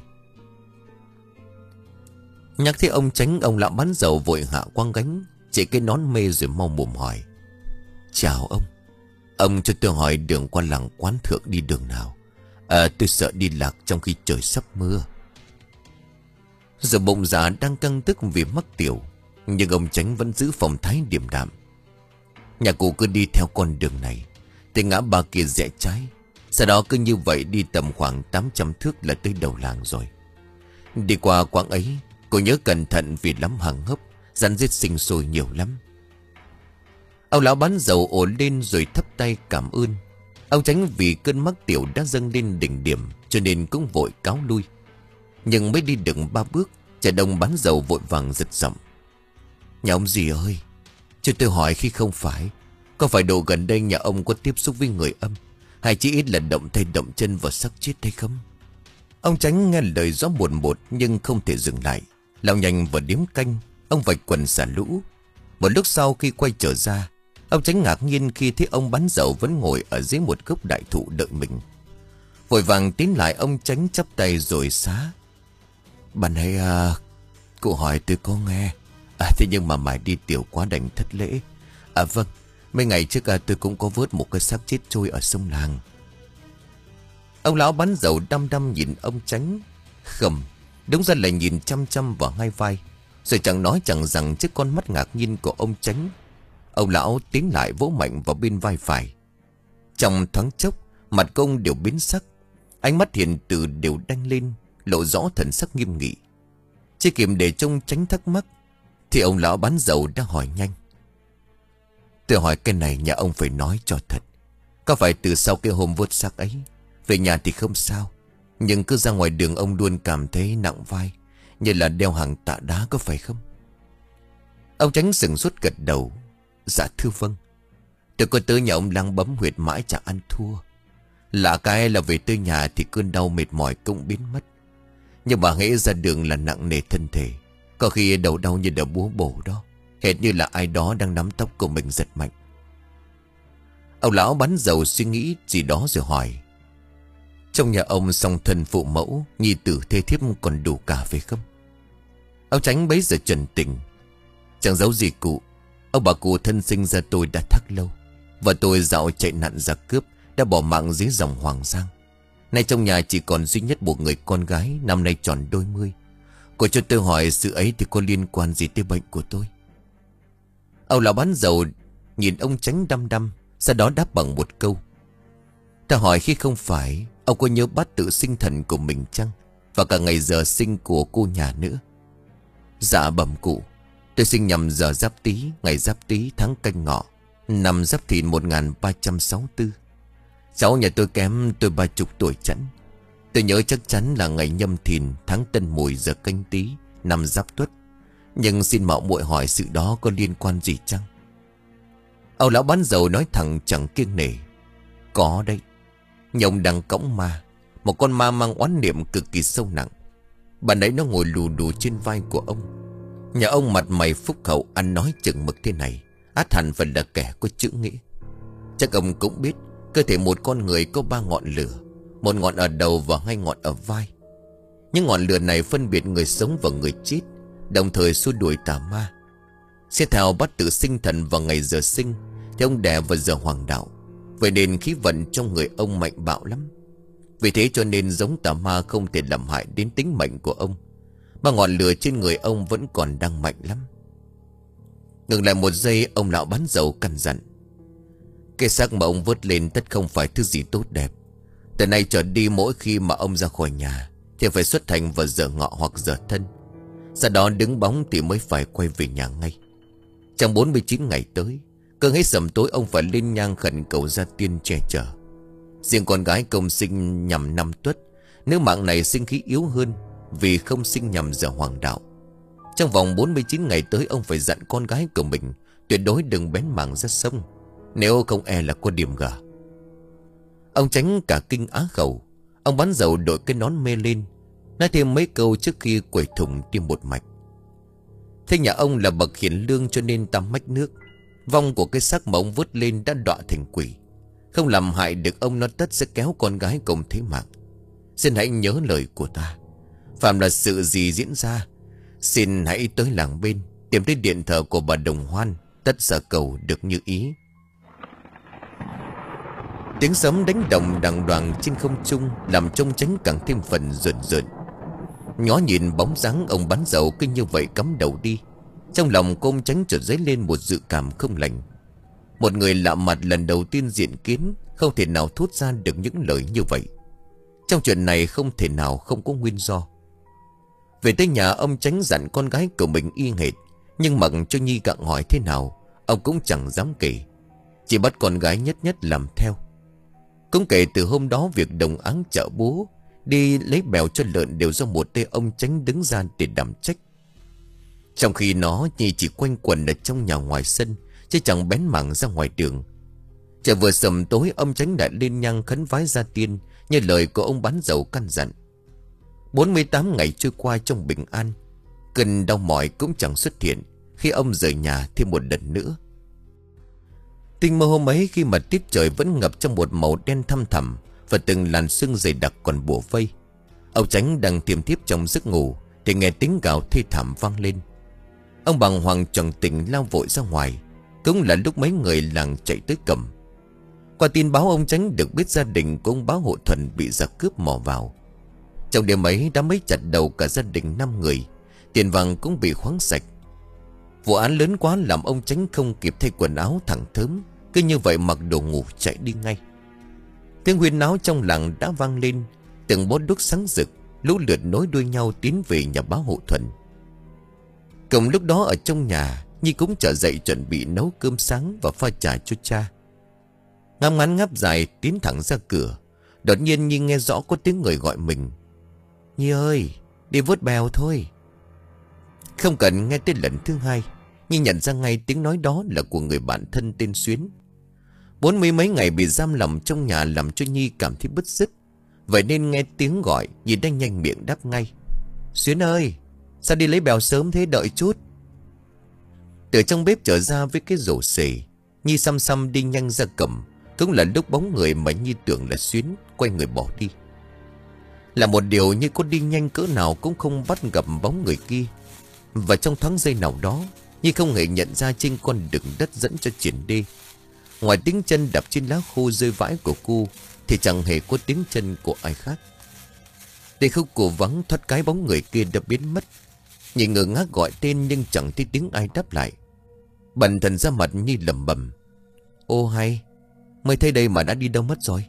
Nhắc thấy ông Chánh, ông lão bán dầu vội hạ quang gánh, chỉ cái nón mê rồi mau mồm hỏi: "Chào ông, ông cho tôi hỏi đường qua làng Quán Thượng đi đường nào? À, tôi sợ đi lạc trong khi trời sắp mưa." Giờ bụng già đang căng tức vì mắc tiểu, nhưng ông Chánh vẫn giữ phong thái điềm đạm. "Nhà cụ cứ đi theo con đường này, tới ngã ba kia rẽ trái, sau đó cứ như vậy đi tầm khoảng tám trăm thước là tới đầu làng rồi. Đi qua quãng ấy, cô nhớ cẩn thận vì lắm hàng hấp, rắn rết sinh sôi nhiều lắm." Ông lão bán dầu ồ lên rồi thấp tay cảm ơn. Ông Chánh vì cơn mắc tiểu đã dâng lên đỉnh điểm, cho nên cũng vội cáo lui. Nhưng mới đi được ba bước, chả đông bán dầu vội vàng giật giọng: "Nhà ông gì ơi, cho tôi hỏi khi không phải, có phải độ gần đây nhà ông có tiếp xúc với người âm, hay chỉ ít là động tay động chân vào xác chết hay không?" Ông Chánh nghe lời rõ buồn bột nhưng không thể dừng lại, lao nhanh vào điếm canh. Ông vạch quần xả lũ. Một lúc sau khi quay trở ra, ông Chánh ngạc nhiên khi thấy ông bán dầu vẫn ngồi ở dưới một gốc đại thụ đợi mình. Vội vàng tiến lại, ông Chánh chắp tay rồi xá: "Bạn hãy à, cụ hỏi tôi có nghe. À, thế nhưng mà mãi đi tiểu quá đành thất lễ. À vâng, mấy ngày trước à, tôi cũng có vớt một cái xác chết trôi ở sông làng." Ông lão bán dầu đăm đăm nhìn ông Chánh, khầm, đúng ra là nhìn chăm chăm vào hai vai, rồi chẳng nói chẳng rằng trước con mắt ngạc nhiên của ông Chánh. Ông lão tiến lại vỗ mạnh vào bên vai phải, Trong thoáng chốc, mặt của ông đều biến sắc. Ánh mắt hiền từ đều đanh lên, lộ rõ thần sắc nghiêm nghị. Chưa kịp để trông tránh thắc mắc thì ông lão bán dầu đã hỏi nhanh. Tôi hỏi cái này nhà ông phải nói cho thật. Có phải từ sau cái hôm vớt xác ấy, về nhà thì không sao, nhưng cứ ra ngoài đường ông luôn cảm thấy nặng vai, như là đeo hàng tạ đá, có phải không? Ông Tránh sừng sốt gật đầu. Dạ thưa vâng. Tôi có tới nhà ông lang bấm huyệt mãi chẳng ăn thua. Lạ cái là về tới nhà thì cơn đau mệt mỏi cũng biến mất. Nhưng mà hễ ra đường là nặng nề thân thể. Có khi đầu đau như đau búa bổ đó, hệt như là ai đó đang nắm tóc của mình giật mạnh. Ông lão bán dầu suy nghĩ gì đó rồi hỏi. Trong nhà ông song thân phụ mẫu, nhi tử thê thiếp còn đủ cả phải không? Ông Tránh bấy giờ trần tình. Chẳng giấu gì cụ. Ông bà cụ thân sinh ra tôi đã thắc lâu, và tôi dạo chạy nạn giặc cướp đã bỏ mạng dưới dòng Hoàng Giang. Nay trong nhà chỉ còn duy nhất một người con gái, năm nay tròn đôi mươi. Cô cho tôi hỏi sự ấy thì có liên quan gì tới bệnh của tôi? Ông lão bán dầu nhìn ông Tránh đăm đăm, sau đó đáp bằng một câu. Ta hỏi khi không phải, ông có nhớ bát tự sinh thần của mình chăng? Và cả ngày giờ sinh của cô nhà nữa? Dạ bẩm cụ, tôi sinh nhằm giờ Giáp Tý, ngày Giáp Tý, tháng Canh Ngọ, năm Giáp Thìn một nghìn ba trăm sáu mươi tư. Cháu nhà tôi kém tôi ba chục tuổi chẵn. Tôi nhớ chắc chắn là ngày Nhâm Thìn, tháng Tân Mùi, giờ Canh Tý, năm Giáp Tuất. Nhưng xin mạo muội hỏi sự đó có liên quan gì chăng? Ông lão bán dầu nói thẳng chẳng kiêng nể. Có đấy. Nhông đang cõng ma, một con ma mang oán niệm cực kỳ sâu nặng. Bạn ấy nó ngồi lù đù trên vai của ông. Nhà ông mặt mày phúc hậu, ăn nói chừng mực thế này, át hẳn phải là kẻ có chữ nghĩa. Chắc ông cũng biết, cơ thể một con người có ba ngọn lửa, một ngọn ở đầu và hai ngọn ở vai. Những ngọn lửa này phân biệt người sống và người chết, đồng thời xua đuổi tà ma. Xét theo bát tự sinh thần và ngày giờ sinh thì ông đẻ vào giờ hoàng đạo. Vậy nên khí vận trong người ông mạnh bạo lắm. Vì thế cho nên giống tà ma không thể làm hại đến tính mệnh của ông, mà ngọn lửa trên người ông vẫn còn đang mạnh lắm. Ngừng lại một giây, ông lão bán dầu căn dặn. Cái xác mà ông vớt lên tất không phải thứ gì tốt đẹp. Từ nay trở đi mỗi khi mà ông ra khỏi nhà thì phải xuất hành vào giờ ngọ hoặc giờ thân. Sau đó đứng bóng thì mới phải quay về nhà ngay. Trong bốn mươi chín ngày tới, cứ hết sầm tối ông phải lên nhang khẩn cầu gia tiên che chở. Riêng con gái công sinh nhằm năm Tuất, nếu mạng này sinh khí yếu hơn vì không sinh nhằm giờ hoàng đạo. Trong vòng bốn mươi chín ngày tới, ông phải dặn con gái của mình tuyệt đối đừng bén mảng ra sông, nếu không e là có điểm gà. Ông Tránh cả kinh á khẩu. Ông bán dầu đội cái nón mê lên, nói thêm mấy câu trước khi quẩy thùng tiêm một mạch. Thế nhà ông là bậc hiền lương cho nên ta mách nước. Vong của cái xác mà ông vớt lên đã đọa thành quỷ, không làm hại được ông, nó tất sẽ kéo con gái cùng thế mạng. Xin hãy nhớ lời của ta. Phạm là sự gì diễn ra, xin hãy tới làng bên, tìm tới điện thờ của bà Đồng Hoan, tất sở cầu được như ý. Tiếng sấm đánh đồng đàng đoàng trên không trung làm trông Tránh càng thêm phần rợn rợn. Ngó nhìn bóng dáng ông bán dầu cứ như vậy cắm đầu đi, trong lòng cô ông Tránh chợt dấy lên một dự cảm không lành. Một người lạ mặt lần đầu tiên diện kiến, không thể nào thốt ra được những lời như vậy. Trong chuyện này không thể nào không có nguyên do. Về tới nhà, ông Tránh dặn con gái của mình y hệt, nhưng mặc cho Nhi gặng hỏi thế nào ông cũng chẳng dám kể, chỉ bắt con gái nhất nhất làm theo. Cũng kể từ hôm đó, việc đồng áng chợ búa đi lấy bèo cho lợn đều do một tay ông Tránh đứng ra để đảm trách. Trong khi nó, Nhi chỉ quanh quẩn ở trong nhà ngoài sân, chứ chẳng bén mảng ra ngoài đường. Trời vừa sầm tối, ông Tránh đã lên nhang khấn vái gia tiên như lời của ông bán dầu căn dặn. bốn mươi tám ngày trôi qua trong bình an. Cơn đau mỏi cũng chẳng xuất hiện khi ông rời nhà thêm một lần nữa. Tinh mơ hôm ấy, khi mà tiết trời vẫn ngập trong một màu đen thăm thẳm và từng làn sương dày đặc còn bủa vây, ông Tránh đang tiềm thiếp trong giấc ngủ thì nghe tiếng gào thê thảm vang lên. Ông bàng hoàng choàng tỉnh lao vội ra ngoài. Cũng là lúc mấy người làng chạy tới cầm. Qua tin báo, ông Tránh được biết gia đình của ông Bá Hộ Thuần bị giặc cướp mò vào. Trong đêm ấy đã mấy chặt đầu cả gia đình năm người, tiền vàng cũng bị khoáng sạch. Vụ án lớn quá làm ông Tránh không kịp thay quần áo thẳng thớm, cứ như vậy mặc đồ ngủ chạy đi ngay. Tiếng huyên náo trong làng đã vang lên. Từng bó đuốc sáng rực lũ lượt nối đuôi nhau tiến về nhà báo Hộ Thuần. Cùng lúc đó ở trong nhà, Nhi cũng trở dậy chuẩn bị nấu cơm sáng và pha trà cho cha. Ngáp ngắn ngáp dài tiến thẳng ra cửa. Đột nhiên Nhi nghe rõ có tiếng người gọi mình. Nhi ơi, đi vớt bèo thôi. Không cần nghe tới lần thứ hai, Nhi nhận ra ngay tiếng nói đó là của người bạn thân tên Xuyến. Bốn mươi mấy ngày bị giam lòng trong nhà làm cho Nhi cảm thấy bứt rứt. Vậy nên nghe tiếng gọi, Nhi đã nhanh miệng đáp ngay. Xuyến ơi, sao đi lấy bèo sớm thế, đợi chút. Từ trong bếp trở ra với cái rổ xề, Nhi xăm xăm đi nhanh ra cầm. Cũng là lúc bóng người mà Nhi tưởng là Xuyến quay người bỏ đi. Là một điều như có đi nhanh cỡ nào cũng không bắt gặp bóng người kia. Và trong thoáng giây nào đó, Nhi không hề nhận ra trên con đường đất dẫn cho triển đê, ngoài tiếng chân đạp trên lá khô rơi vãi của cô, thì chẳng hề có tiếng chân của ai khác. Để khúc cổ vắng thoát cái bóng người kia đã biến mất. Nhi ngơ ngác gọi tên nhưng chẳng thấy tiếng ai đáp lại. Bần thần ra mặt Nhi lẩm bẩm. Ô hay, mới thấy đây mà đã đi đâu mất rồi.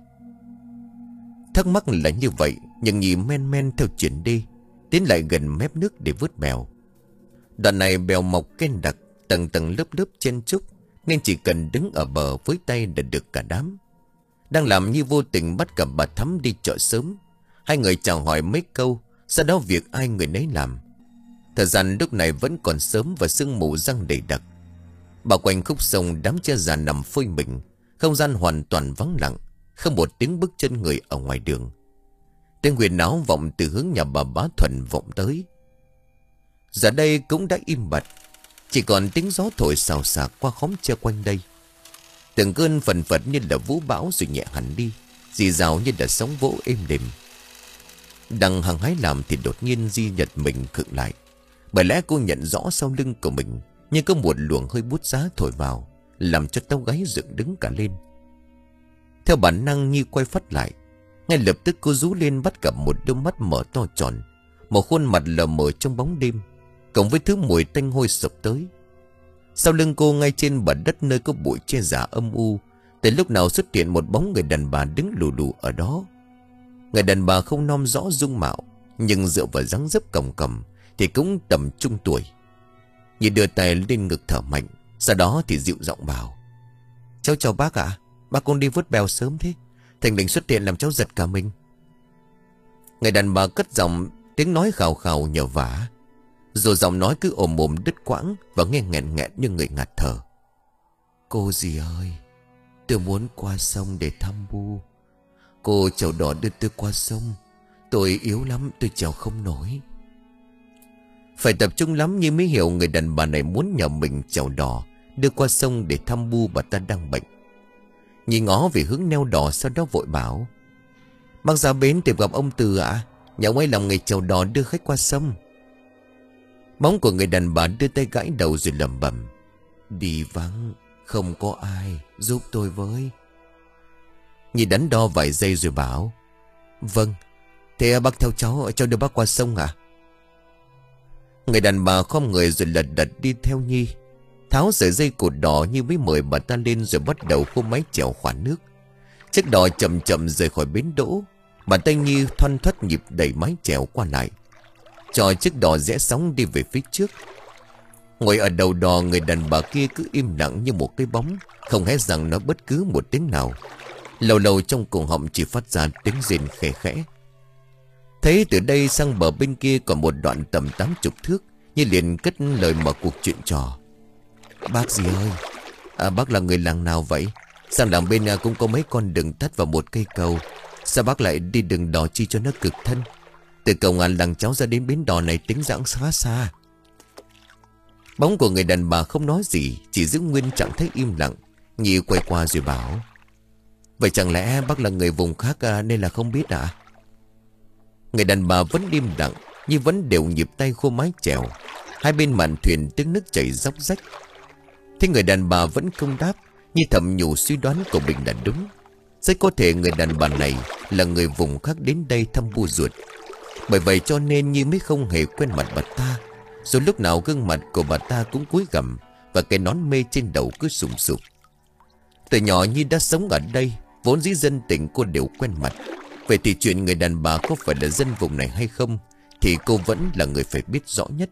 Thắc mắc là như vậy, nhưng Nhi men men theo triển đê, tiến lại gần mép nước để vớt bèo. Đoạn này bèo mọc ken đặc, tầng tầng lớp lớp chen chúc, nên chỉ cần đứng ở bờ với tay đã được cả đám. Đang làm như vô tình bắt gặp bà Thắm đi chợ sớm. Hai người chào hỏi mấy câu, sau đó việc ai người nấy làm. Thời gian lúc này vẫn còn sớm và sương mù răng đầy đặc. Bao quanh khúc sông đám che già nằm phơi mình, không gian hoàn toàn vắng lặng, không một tiếng bước chân người ở ngoài đường. Tiếng huyền náo vọng từ hướng nhà bà Bá Thuần vọng tới. Giờ đây cũng đã im bặt, chỉ còn tiếng gió thổi xào xạc qua khóm tre quanh đây. Từng cơn phần phật như là vũ bão rồi nhẹ hẳn đi, rì rào như là sóng vỗ êm đềm. Đang hăng hái làm thì đột nhiên Di Nhật mình khựng lại. Bởi lẽ cô nhận rõ sau lưng của mình nhưng có một luồng hơi bút giá thổi vào, làm cho tóc gáy dựng đứng cả lên. Theo bản năng Nhi quay phắt lại. Ngay lập tức cô rú lên bắt gặp một đôi mắt mở to tròn, một khuôn mặt lờ mờ trong bóng đêm, cộng với thứ mùi tanh hôi sộc tới. Sau lưng cô ngay trên bờ đất nơi có bụi che giả âm u, từ lúc nào xuất hiện một bóng người đàn bà đứng lù lù ở đó. Người đàn bà không nom rõ dung mạo, nhưng dựa vào dáng dấp còng còng thì cũng tầm trung tuổi. Nhi đưa tay lên ngực thở mạnh, sau đó thì dịu giọng bảo. Cháu chào bác ạ, à? Bác con đi vớt bèo sớm thế, thình lình xuất hiện làm cháu giật cả mình. Người đàn bà cất giọng, tiếng nói khào khào nhờ vả, rồi giọng nói cứ ồm ồm đứt quãng và nghe nghẹn nghẹn như người ngạt thở. Cô dì ơi, tôi muốn qua sông để thăm Bu. Cô chèo đò đưa tôi qua sông, tôi yếu lắm, tôi chèo không nổi. Phải tập trung lắm như mới hiểu người đàn bà này muốn nhờ mình chèo đò đưa qua sông để thăm Bu bà ta đang bệnh. Nhìn ngó về hướng neo đò, sau đó vội bảo. Bác ra bến tìm gặp ông Từ ạ, à? Nhà ông ấy làm nghề chèo đò đưa khách qua sông. Bóng của người đàn bà đưa tay gãi đầu rồi lẩm bẩm. Đi vắng, không có ai, giúp tôi với. Nhi đắn đo vài giây rồi bảo. Vâng, thế bác theo cháu, cháu đưa bác qua sông à? Người đàn bà khom người rồi lật đật đi theo Nhi, tháo sợi dây cột đỏ như mới mời bà ta lên rồi bắt đầu khô máy chèo khoản nước. Chiếc đò chậm chậm rời khỏi bến đỗ. Bàn tay Nhi thoăn thoắt nhịp đẩy mái chèo qua lại, cho chiếc đò rẽ sóng đi về phía trước. Ngồi ở đầu đò, người đàn bà kia cứ im lặng như một cái bóng, không hé răng nói bất cứ một tiếng nào. Lâu lâu trong cổ họng chỉ phát ra tiếng rên khẽ khẽ. Thấy từ đây sang bờ bên kia còn một đoạn tầm tám chục thước, Nhi liền cất lời mở cuộc chuyện trò. Bác gì ơi, à, bác là người làng nào vậy? Sang làng bên cũng có mấy con đường tắt và một cây cầu, sao bác lại đi đường đò chi cho nó cực thân? Từ cầu ngàn làng cháu ra đến bến đò này tính dãng khá xa. Bóng của người đàn bà không nói gì, chỉ giữ nguyên trạng thái im lặng. Nhi quay qua rồi bảo. Vậy chẳng lẽ bác là người vùng khác à, nên là không biết à? Người đàn bà vẫn im lặng, nhưng vẫn đều nhịp tay khô mái chèo. Hai bên mạn thuyền tiếng nước chảy róc rách. Thế người đàn bà vẫn không đáp, Nhi thầm nhủ suy đoán của mình là đúng. Rất có thể người đàn bà này là người vùng khác đến đây thăm Bu ruột. Bởi vậy cho nên Nhi mới không hề quen mặt bà ta. Rồi lúc nào gương mặt của bà ta cũng cúi gằm, và cái nón mê trên đầu cứ sùm sụp. Từ nhỏ Nhi đã sống ở đây, Vốn dĩ dân tỉnh cô đều quen mặt. Vậy thì chuyện người đàn bà có phải là dân vùng này hay không thì cô vẫn là người phải biết rõ nhất.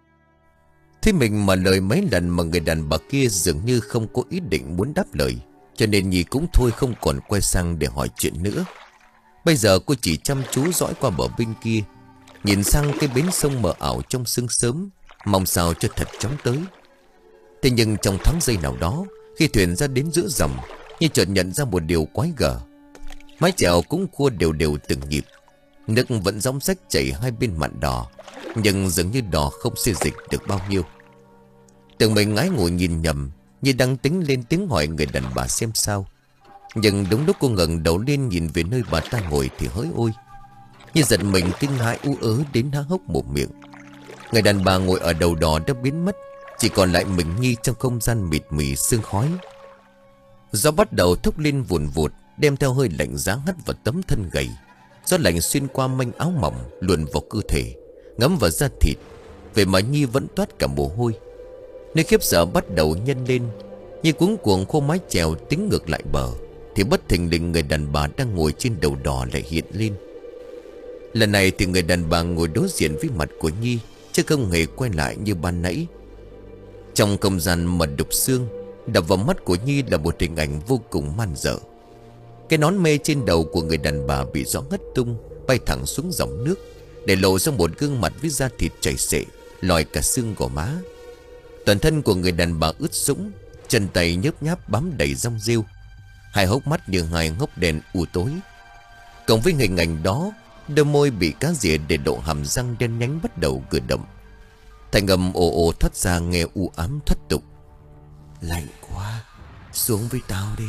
Thế mình mà lời mấy lần mà người đàn bà kia dường như không có ý định muốn đáp lời, cho nên Nhi cũng thôi không còn quay sang để hỏi chuyện nữa. Bây giờ cô chỉ chăm chú dõi qua bờ bên kia, nhìn sang cái bến sông mờ ảo trong sương sớm, mong sao cho thật chóng tới. Thế nhưng trong thoáng giây nào đó, khi thuyền ra đến giữa dòng, Nhi chợt nhận ra một điều quái gở. Mái chèo cũng cua đều đều từng nhịp, nước vẫn róc rách chảy hai bên mặn đò, nhưng dường như đò không xê dịch được bao nhiêu. Tưởng mình ngái ngồi nhìn nhầm, Nhi đang tính lên tiếng hỏi người đàn bà xem sao. Nhưng đúng lúc cô ngẩng đầu lên nhìn về nơi bà ta ngồi thì hỡi ôi, Nhi giật mình kinh hãi ú ớ đến há hốc một miệng. Người đàn bà ngồi ở đầu đò đã biến mất, chỉ còn lại mình Nhi trong không gian mịt mì sương khói. Gió bắt đầu thốc lên vùn vụt, đem theo hơi lạnh giá hắt vào tấm thân gầy. Gió lạnh xuyên qua manh áo mỏng, luồn vào cơ thể, ngấm vào da thịt. Vậy mà Nhi vẫn toát cả mồ hôi. Nơi khiếp sợ bắt đầu nhân lên, Nhi cuống cuồng khô mái chèo tính ngược lại bờ, thì bất thình lình người đàn bà đang ngồi trên đầu đò lại hiện lên. Lần này thì người đàn bà ngồi đối diện với mặt của Nhi, chứ không hề quay lại như ban nãy. Trong không gian mật đục xương, đập vào mắt của Nhi là một hình ảnh vô cùng man dợ. Cái nón mê trên đầu của người đàn bà bị gió ngất tung, bay thẳng xuống dòng nước, để lộ ra một gương mặt với da thịt chảy xệ, lòi cả xương gò má. Toàn thân của người đàn bà ướt sũng, chân tay nhớp nháp bám đầy rong rêu, hai hốc mắt như hai ngốc đèn u tối. Cộng với hình ảnh đó, đôi môi bị cá rỉa để lộ hàm răng đen nhánh bắt đầu cử động. Thành âm ồ ồ thoát ra nghe u ám thoát tục. Lạnh quá, xuống với tao đi.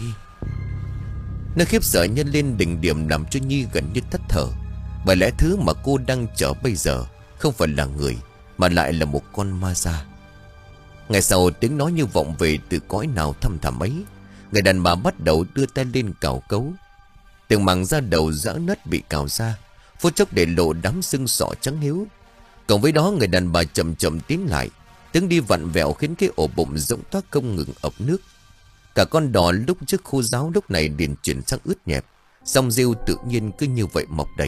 Nó khiếp sợ nhân lên đỉnh điểm làm cho Nhi gần như tắt thở. Bởi lẽ thứ mà cô đang chở bây giờ không phải là người, mà lại là một con ma da. Ngày sau tiếng nói như vọng về từ cõi nào thăm thẳm ấy, người đàn bà bắt đầu đưa tay lên cào cấu. Từng mảng da đầu rã nứt bị cào ra, phút chốc để lộ đám xương sọ trắng hiếu. Cộng với đó người đàn bà chậm chậm tiến lại, tiếng đi vặn vẹo khiến cái ổ bụng rỗng toác không ngừng ọc nước. Cả con đò lúc trước khô ráo lúc này liền chuyển sang ướt nhẹp, dòng rêu tự nhiên cứ như vậy mọc đầy.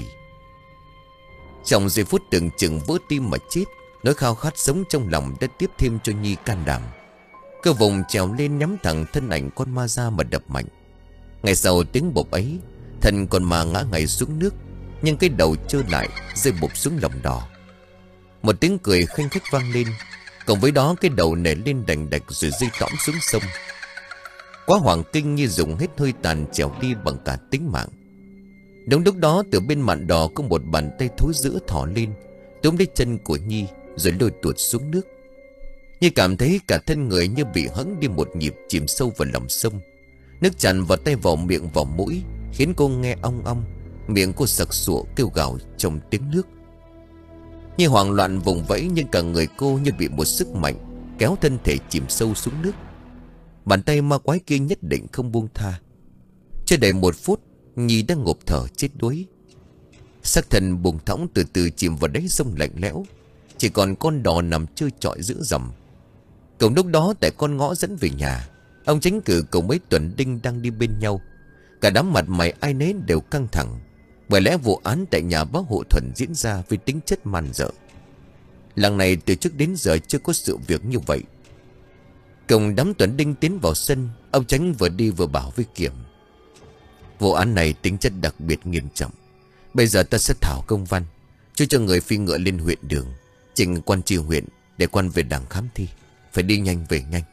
Trong giây phút tưởng chừng vỡ tim mà chết, nỗi khao khát sống trong lòng đã tiếp thêm cho Nhi can đảm. Cơ vùng trèo lên nhắm thẳng thân ảnh con ma da mà đập mạnh. Ngay sau tiếng bộp ấy, thân con ma ngã ngay xuống nước, nhưng cái đầu trơ lại rơi bụp xuống lòng đò. Một tiếng cười khanh khách vang lên, cộng với đó cái đầu nảy lên đành đạch rồi rơi tõm xuống sông. Quá hoảng kinh, Nhi dùng hết hơi tàn trèo đi bằng cả tính mạng. Đúng lúc đó từ bên mạn đò có một bàn tay thối rữa thò lên, túm lấy chân của Nhi rồi lôi tuột xuống nước. Nhi cảm thấy cả thân người như bị hẫng đi một nhịp, chìm sâu vào lòng sông. Nước tràn vào tay, vào miệng, vào mũi, khiến cô nghe ong ong. Miệng cô sặc sụa kêu gào trong tiếng nước. Nhi hoảng loạn vùng vẫy, nhưng cả người cô như bị một sức mạnh kéo thân thể chìm sâu xuống nước. Bàn tay ma quái kia nhất định không buông tha. Chưa đầy một phút, Nhi đang ngộp thở chết đuối. Xác thân buông thõng từ từ chìm vào đáy sông lạnh lẽo, chỉ còn con đò nằm trơ trọi giữa dòng. Cùng lúc đó tại con ngõ dẫn về nhà, ông Chánh Cử cùng mấy tuần đinh đang đi bên nhau. Cả đám mặt mày ai nấy đều căng thẳng, bởi lẽ vụ án tại nhà bác Hộ Thuần diễn ra với tính chất man dợ. Làng này từ trước đến giờ chưa có sự việc như vậy. Cùng đám tuần đinh tiến vào sân, ông Chánh vừa đi vừa bảo với Kiểm: vụ án này tính chất đặc biệt nghiêm trọng. Bây giờ ta sẽ thảo công văn, cho cho người phi ngựa lên huyện Đường, trình quan tri huyện để quan về đảng khám thi. Phải đi nhanh về nhanh.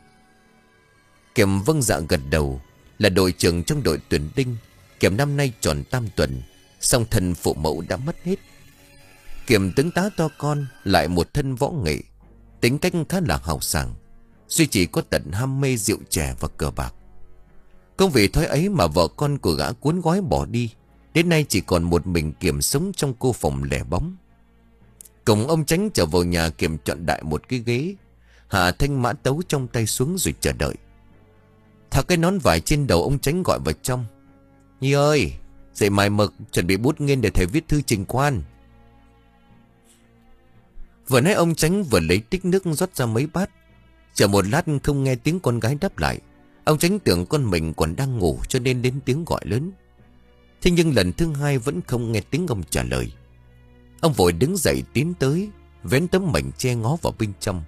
Kiểm vâng dạ gật đầu. Là đội trưởng trong đội tuyển đinh, Kiểm năm nay tròn tam tuần, song thân phụ mẫu đã mất hết. Kiểm tướng tá to con, lại một thân võ nghệ, tính cách khá là hào sảng, duy chỉ có tận ham mê rượu chè và cờ bạc. Công vì thói ấy mà vợ con của gã cuốn gói bỏ đi, đến nay chỉ còn một mình Kiểm sống trong cô phòng lẻ bóng. Cùng ông Chánh trở vào nhà, Kiểm chọn đại một cái ghế, hạ thanh mã tấu trong tay xuống rồi chờ đợi. Tháo cái nón vải trên đầu, ông Chánh gọi vào trong: Nhi ơi, dậy mài mực, chuẩn bị bút nghiên để thầy viết thư trình quan. Vừa nãy ông Chánh vừa lấy tích nước rót ra mấy bát. Chờ một lát không nghe tiếng con gái đáp lại, Ông Chánh tưởng con mình còn đang ngủ cho nên đến tiếng gọi lớn. Thế nhưng lần thứ hai vẫn không nghe tiếng ông trả lời. Ông vội đứng dậy tiến tới, vén tấm mảnh che ngó vào bên trong.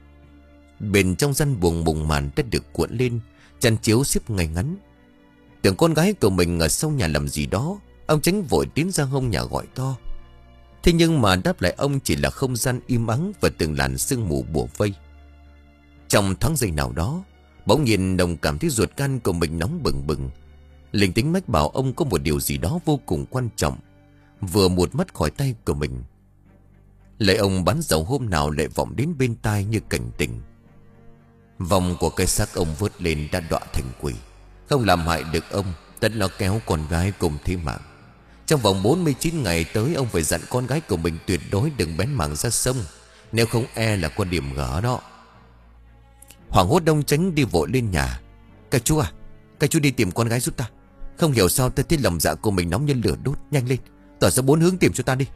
Bên trong gian buồng mùng màn đã được cuộn lên, chăn chiếu xếp ngay ngắn. Tưởng con gái của mình ở sau nhà làm gì đó, ông Chánh vội tiến ra hông nhà gọi to. Thế nhưng mà đáp lại ông chỉ là không gian im ắng và từng làn sương mù bủa vây. Trong thoáng giây nào đó, bỗng nhiên đồng cảm thấy ruột gan của mình nóng bừng bừng. Linh tính mách bảo ông có một điều gì đó vô cùng quan trọng vừa một mất khỏi tay của mình. Lời ông bán dầu hôm nào lại vọng đến bên tai như cảnh tỉnh. Vòng của cái xác ông vớt lên đã đọa thành quỷ, không làm hại được ông, tất nó kéo con gái cùng thế mạng. Trong vòng bốn mươi chín ngày tới, ông phải dặn con gái của mình tuyệt đối đừng bén mảng ra sông, nếu không e là con điểm gở đó. Hoảng hốt ông Chánh đi vội lên nhà. Các chú à, các chú đi tìm con gái giúp ta. Không hiểu sao ta thấy lòng dạ của mình nóng như lửa đốt. Nhanh lên, tỏ ra bốn hướng tìm cho ta đi.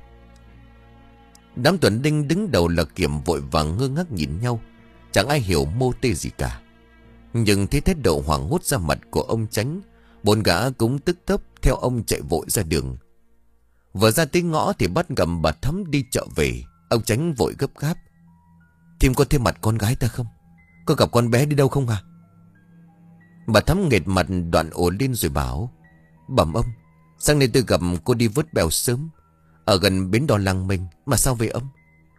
Đám Tuấn Đinh đứng đầu là Kiểm vội vàng ngơ ngác nhìn nhau, chẳng ai hiểu mô tê gì cả. Nhưng thấy thái độ hoảng hốt ra mặt của ông Chánh, bốn gã cũng tức tốc theo ông chạy vội ra đường. Vừa ra tới ngõ thì bắt gặp bà Thắm đi chợ về. Ông Chánh vội gấp gáp. Thím có thấy mặt con gái ta không? Có gặp con bé đi đâu không à? Bà Thắm nghệt mặt đoạn ổ lên rồi bảo. Bẩm ông, sáng nay tôi gặp cô đi vớt bèo sớm ở gần bến đò Lăng Minh. Mà sao về ông?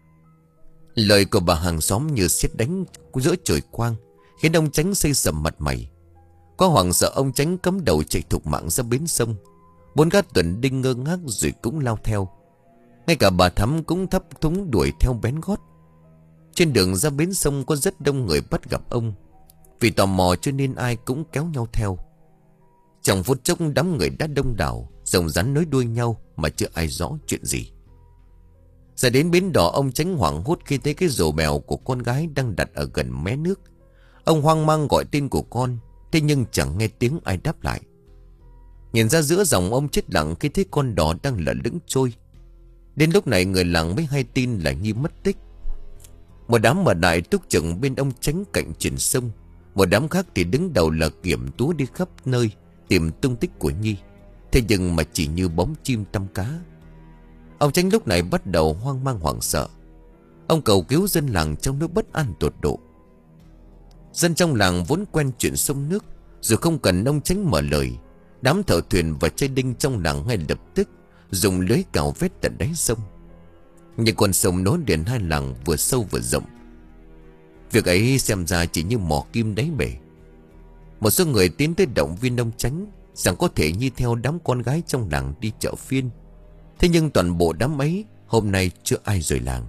Lời của bà hàng xóm như sét đánh giữa trời quang, khiến ông Chánh xây sầm mặt mày. Có hoảng sợ, ông Chánh cắm đầu chạy thục mạng ra bến sông. Bốn gã Tuần Đinh ngơ ngác rồi cũng lao theo. Ngay cả bà Thắm cũng thấp thúng đuổi theo bén gót. Trên đường ra bến sông có rất đông người bắt gặp ông. Vì tò mò cho nên ai cũng kéo nhau theo. Trong phút chốc đám người đã đông đảo, rồng rắn nối đuôi nhau mà chưa ai rõ chuyện gì. Ra đến bến đò, ông Chánh hoảng hốt khi thấy cái rổ bèo của con gái đang đặt ở gần mé nước. Ông hoang mang gọi tên của con, thế nhưng chẳng nghe tiếng ai đáp lại. Nhìn ra giữa dòng, ông chết lặng khi thấy con đò đang lẩn lững trôi. Đến lúc này người làng mới hay tin là Nhi mất tích. Một đám mà đại túc trực bên ông Chánh cạnh triển sông. Một đám khác thì đứng đầu là Kiểm Tú đi khắp nơi tìm tung tích của Nhi. Thế nhưng mà chỉ như bóng chim tăm cá. Ông Chánh lúc này bắt đầu hoang mang hoảng sợ. Ông cầu cứu dân làng trong nỗi bất an tột độ. Dân trong làng vốn quen chuyện sông nước, dù không cần ông Chánh mở lời, đám thợ thuyền và trai đinh trong làng ngay lập tức dùng lưới cào vét tận đáy sông. Nhưng con sông nối liền hai làng vừa sâu vừa rộng. Việc ấy xem ra chỉ như mỏ kim đáy bể. Một số người tiến tới động viên ông Chánh rằng có thể Nhi theo đám con gái trong làng đi chợ phiên. Thế nhưng toàn bộ đám ấy hôm nay chưa ai rời làng.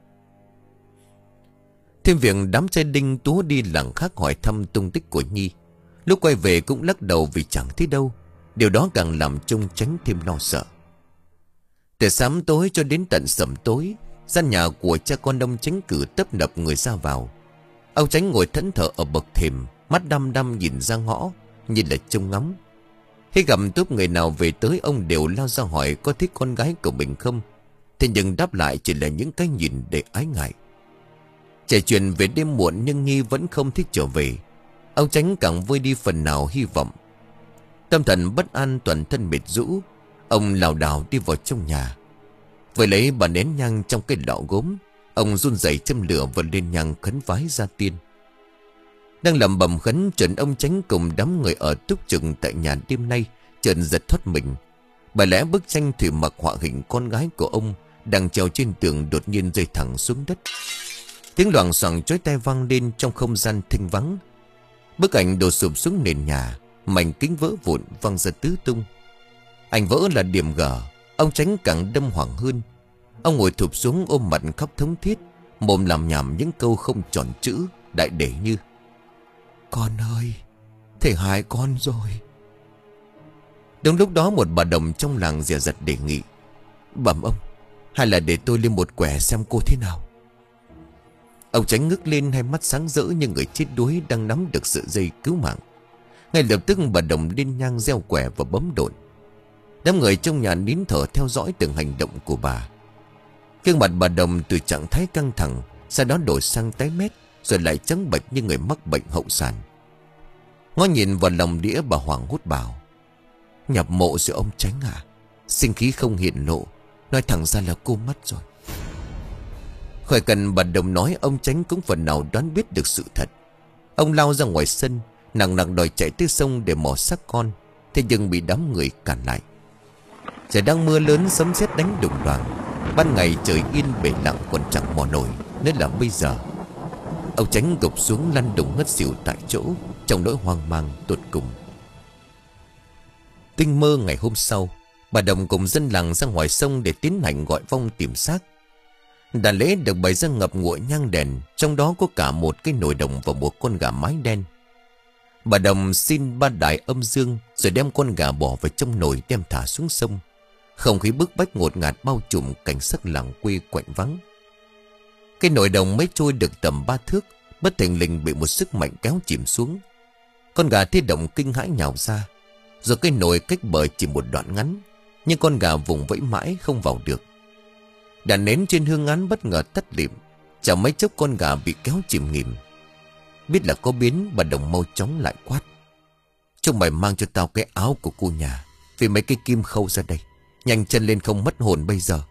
Thêm việc đám trai đinh Tú đi làng khác hỏi thăm tung tích của Nhi. Lúc quay về cũng lắc đầu vì chẳng thấy đâu. Điều đó càng làm Trung Chánh thêm lo sợ. Từ sáng tối cho đến tận sẩm tối, gian nhà của cha con ông Chánh cử tấp nập người ra vào. Ông Chánh ngồi thẫn thờ ở bậc thềm, mắt đăm đăm nhìn ra ngõ như là trông ngắm. Khi gặp tốp người nào về tới, ông đều lao ra hỏi có thích con gái của mình không. Thế nhưng đáp lại chỉ là những cái nhìn để ái ngại. Trải chuyện về đêm muộn nhưng Nhi vẫn không thích trở về. Ông Chánh càng vơi đi phần nào hy vọng. Tâm thần bất an, toàn thân mệt rũ, ông lảo đảo đi vào trong nhà. Vừa lấy bà nén nhang trong cái lọ gốm, ông run rẩy châm lửa và lên nhang khấn vái gia tiên. Đang lẩm bẩm khấn, chợt ông Chánh cùng đám người ở túc trực tại nhà đêm nay chợt giật thoát mình. Bởi lẽ bức tranh thủy mặc họa hình con gái của ông đang treo trên tường đột nhiên rơi thẳng xuống đất. Tiếng loảng xoảng chói tai vang lên trong không gian thinh vắng. Bức ảnh đổ sụp xuống nền nhà, mảnh kính vỡ vụn văng ra tứ tung. Ảnh vỡ là điểm gở, ông Chánh càng đâm hoảng hơn. Ông ngồi thụp xuống ôm mặt khóc thống thiết, mồm làm nhảm những câu không tròn chữ, đại để như: Con ơi, thầy hại con rồi. Đúng lúc đó một bà đồng trong làng dè dặt đề nghị: Bẩm ông, hay là để tôi lên một quẻ xem cô thế nào. Ông Chánh ngước lên, hai mắt sáng rỡ như người chết đuối đang nắm được sợi dây cứu mạng. Ngay lập tức bà đồng lên nhang gieo quẻ và bấm độn. Đám người trong nhà nín thở theo dõi từng hành động của bà. Gương mặt bà đồng từ trạng thái căng thẳng sau đó đổi sang tái mét, rồi lại trắng bệch như người mắc bệnh hậu sản. Ngó nhìn vào lòng đĩa, bà hoảng hốt bảo: nhập mộ rồi ông Chánh à? Sinh khí không hiện lộ, nói thẳng ra là cô mất rồi. Khỏi cần bà Đồng nói, ông Chánh cũng phần nào đoán biết được sự thật. Ông lao ra ngoài sân, nặng nặng đòi chạy tới sông để mò xác con. Thế nhưng bị đám người cản lại. Trời đang mưa lớn, sấm sét đánh đùng đoàng. Ban ngày trời yên bể lặng còn chẳng mò nổi, nên là bây giờ. Ông Chánh gục xuống lăn đùng ngất xỉu tại chỗ, trong nỗi hoang mang tột cùng. Tinh mơ ngày hôm sau, bà Đồng cùng dân làng ra ngoài sông để tiến hành gọi vong tìm xác. Đàn lễ được bày ra ngập ngụa nhang đèn, trong đó có cả một cái nồi đồng và một con gà mái đen. Bà Đồng xin ba đại âm dương, rồi đem con gà bỏ vào trong nồi đem thả xuống sông. Không khí bức bách ngột ngạt bao trùm cảnh sắc làng quê quạnh vắng. Cái nồi đồng mới trôi được tầm ba thước, bất thình lình bị một sức mạnh kéo chìm xuống. Con gà thiết động kinh hãi nhào ra, rồi cái nồi cách bờ chỉ một đoạn ngắn, nhưng con gà vùng vẫy mãi không vào được. Đàn nến trên hương án bất ngờ tắt lịm, chẳng mấy chốc con gà bị kéo chìm nghỉm. Biết là có biến, bà Đồng mau chóng lại quát: chúng mày mang cho tao cái áo của cô nhà, vì mấy cái kim khâu ra đây, nhanh chân lên không mất hồn bây giờ.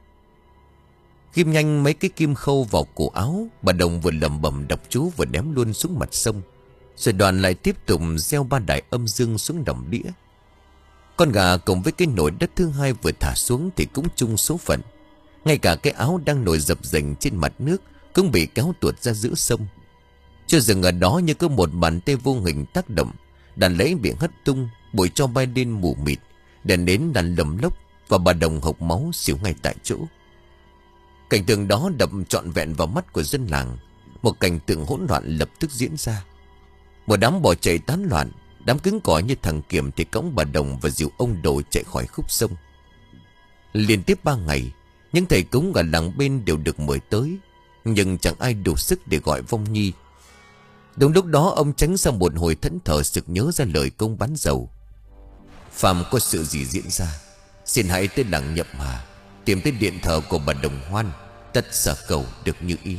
Ghim nhanh mấy cái kim khâu vào cổ áo, bà Đồng vừa lẩm bẩm đọc chú vừa ném luôn xuống mặt sông. Rồi đoàn lại tiếp tục gieo ba đại âm dương xuống đồng đĩa. Con gà cùng với cái nồi đất thứ hai vừa thả xuống thì cũng chung số phận. Ngay cả cái áo đang nổi dập dềnh trên mặt nước cũng bị kéo tuột ra giữa sông. Chưa dừng ở đó, như có một bàn tay vô hình tác động, đàn lễ bị hất tung, bụi tro bay lên mù mịt, đèn nến đàn lầm lốc, và bà Đồng hộc máu xỉu ngay tại chỗ. Cảnh tượng đó đập trọn vẹn vào mắt của dân làng. Một cảnh tượng hỗn loạn lập tức diễn ra. Một đám bò chạy tán loạn, đám cứng cỏi như thằng Kiểm thì cõng bà Đồng và dìu ông Đồ chạy khỏi khúc sông. Liên tiếp ba ngày, những thầy cúng ở làng bên đều được mời tới, nhưng chẳng ai đủ sức để gọi vong nhi. Đúng lúc đó, ông Chánh sau một hồi thẫn thờ sực nhớ ra lời công bán dầu: phàm có sự gì diễn ra, xin hãy tới làng Nhậm Hà, tìm tới điện thờ của bà Đồng Hoan, tất sở cầu được như ý.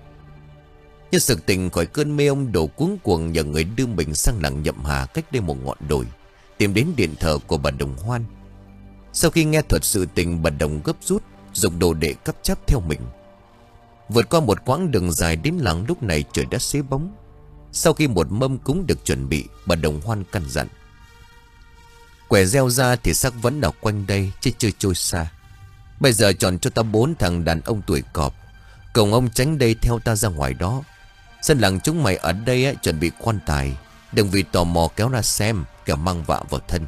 Như sực tỉnh khỏi cơn mê, ông Đồ cuống cuồng nhờ người đưa mình sang làng Nhậm Hà cách đây một ngọn đồi, tìm đến điện thờ của bà Đồng Hoan. Sau khi nghe thuật sự tình, bà Đồng gấp rút dục đồ đệ cắp chắp theo mình. Vượt qua một quãng đường dài đến làng, lúc này trời đã xế bóng. Sau khi một mâm cúng được chuẩn bị, bà Đồng Hoan căn dặn: quẻ gieo ra thì xác vẫn ở quanh đây chứ chưa trôi xa. Bây giờ chọn cho ta bốn thằng đàn ông tuổi cọp, cùng ông Chánh đây theo ta ra ngoài đó. Dân làng chúng mày ở đây ấy, chuẩn bị quan tài, đừng vì tò mò kéo ra xem, kẻo mang vạ vào thân.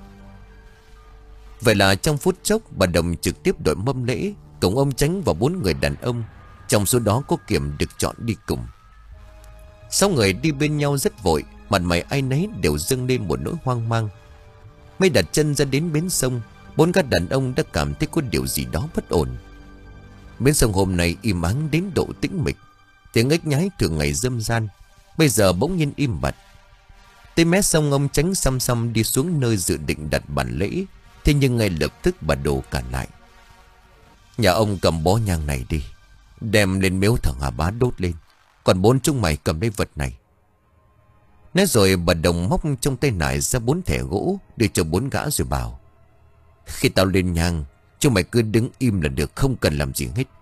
Vậy là trong phút chốc, bà Đồng trực tiếp đội mâm lễ cùng ông Chánh và bốn người đàn ông. Trong số đó có Kiểm được chọn đi cùng. Sáu người đi bên nhau rất vội, mặt mày ai nấy đều dâng lên một nỗi hoang mang. Mới đặt chân ra đến bến sông, bốn gã đàn ông đã cảm thấy có điều gì đó bất ổn. Bến sông hôm nay im ắng đến độ tĩnh mịch. Tiếng ếch nhái thường ngày râm ran, bây giờ bỗng nhiên im bặt. Tới mé sông, ông Chánh xăm xăm đi xuống nơi dự định đặt bàn lễ. Thế nhưng ngay lập tức bà Đồ cản lại: nhà ông cầm bó nhang này đi, đem lên miếu thờ Hà Bá đốt lên. Còn bốn chúng mày cầm lấy vật này. Nói rồi bà Đồng móc trong tay nải ra bốn thẻ gỗ, đưa cho bốn gã rồi bảo: khi tao lên nhang, chúng mày cứ đứng im là được, không cần làm gì hết.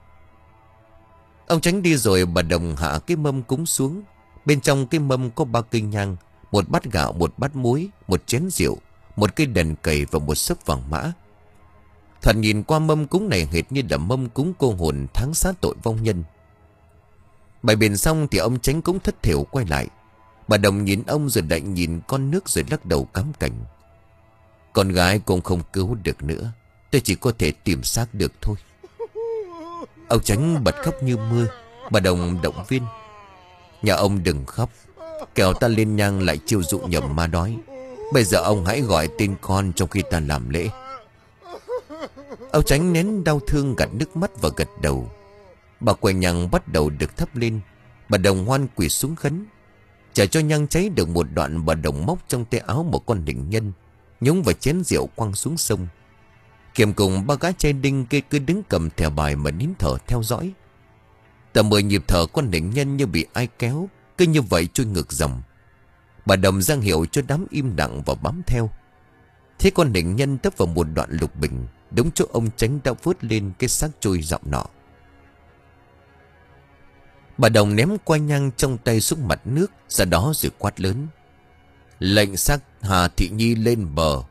Ông Chánh đi rồi, bà Đồng hạ cái mâm cúng xuống. Bên trong cái mâm có ba cây nhang, một bát gạo, một bát muối, một chén rượu, một cây đèn cầy và một sấp vàng mã. Thoạt nhìn qua mâm cúng này hệt như là mâm cúng cô hồn tháng sát tội vong nhân. Bài biện xong thì ông Chánh cũng thất thểu quay lại. Bà Đồng nhìn ông rồi lại nhìn con nước rồi lắc đầu cám cảnh: con gái cũng không cứu được nữa, tôi chỉ có thể tìm xác được thôi. Ông Chánh bật khóc như mưa. Bà Đồng động viên: nhà ông đừng khóc, kẻo ta lên nhang lại chiêu dụ nhầm ma đói. Bây giờ ông hãy gọi tên con trong khi ta làm lễ. Ông Chánh nén đau thương gạt nước mắt và gật đầu. Bà quầy nhang bắt đầu được thắp lên. Bà Đồng Hoan quỳ xuống khấn. Chờ cho nhang cháy được một đoạn, bà Đồng móc trong tay áo một con hình nhân, nhúng vào chén rượu quăng xuống sông. Kiểm cùng ba gã trai đinh kia cứ đứng cầm thẻ bài mà nín thở theo dõi. Tầm mười nhịp thở, con hình nhân như bị ai kéo, cứ như vậy trôi ngược dòng. Bà Đồng giang hiệu cho đám im lặng và bám theo. Thế con định nhân tấp vào một đoạn lục bình, đúng chỗ ông Chánh đã vớt lên cái xác trôi dạo nọ. Bà Đồng ném qua nhang trong tay xuống mặt nước, ra đó rồi quát lớn: "Lệnh xác Hà Thị Nhi lên bờ."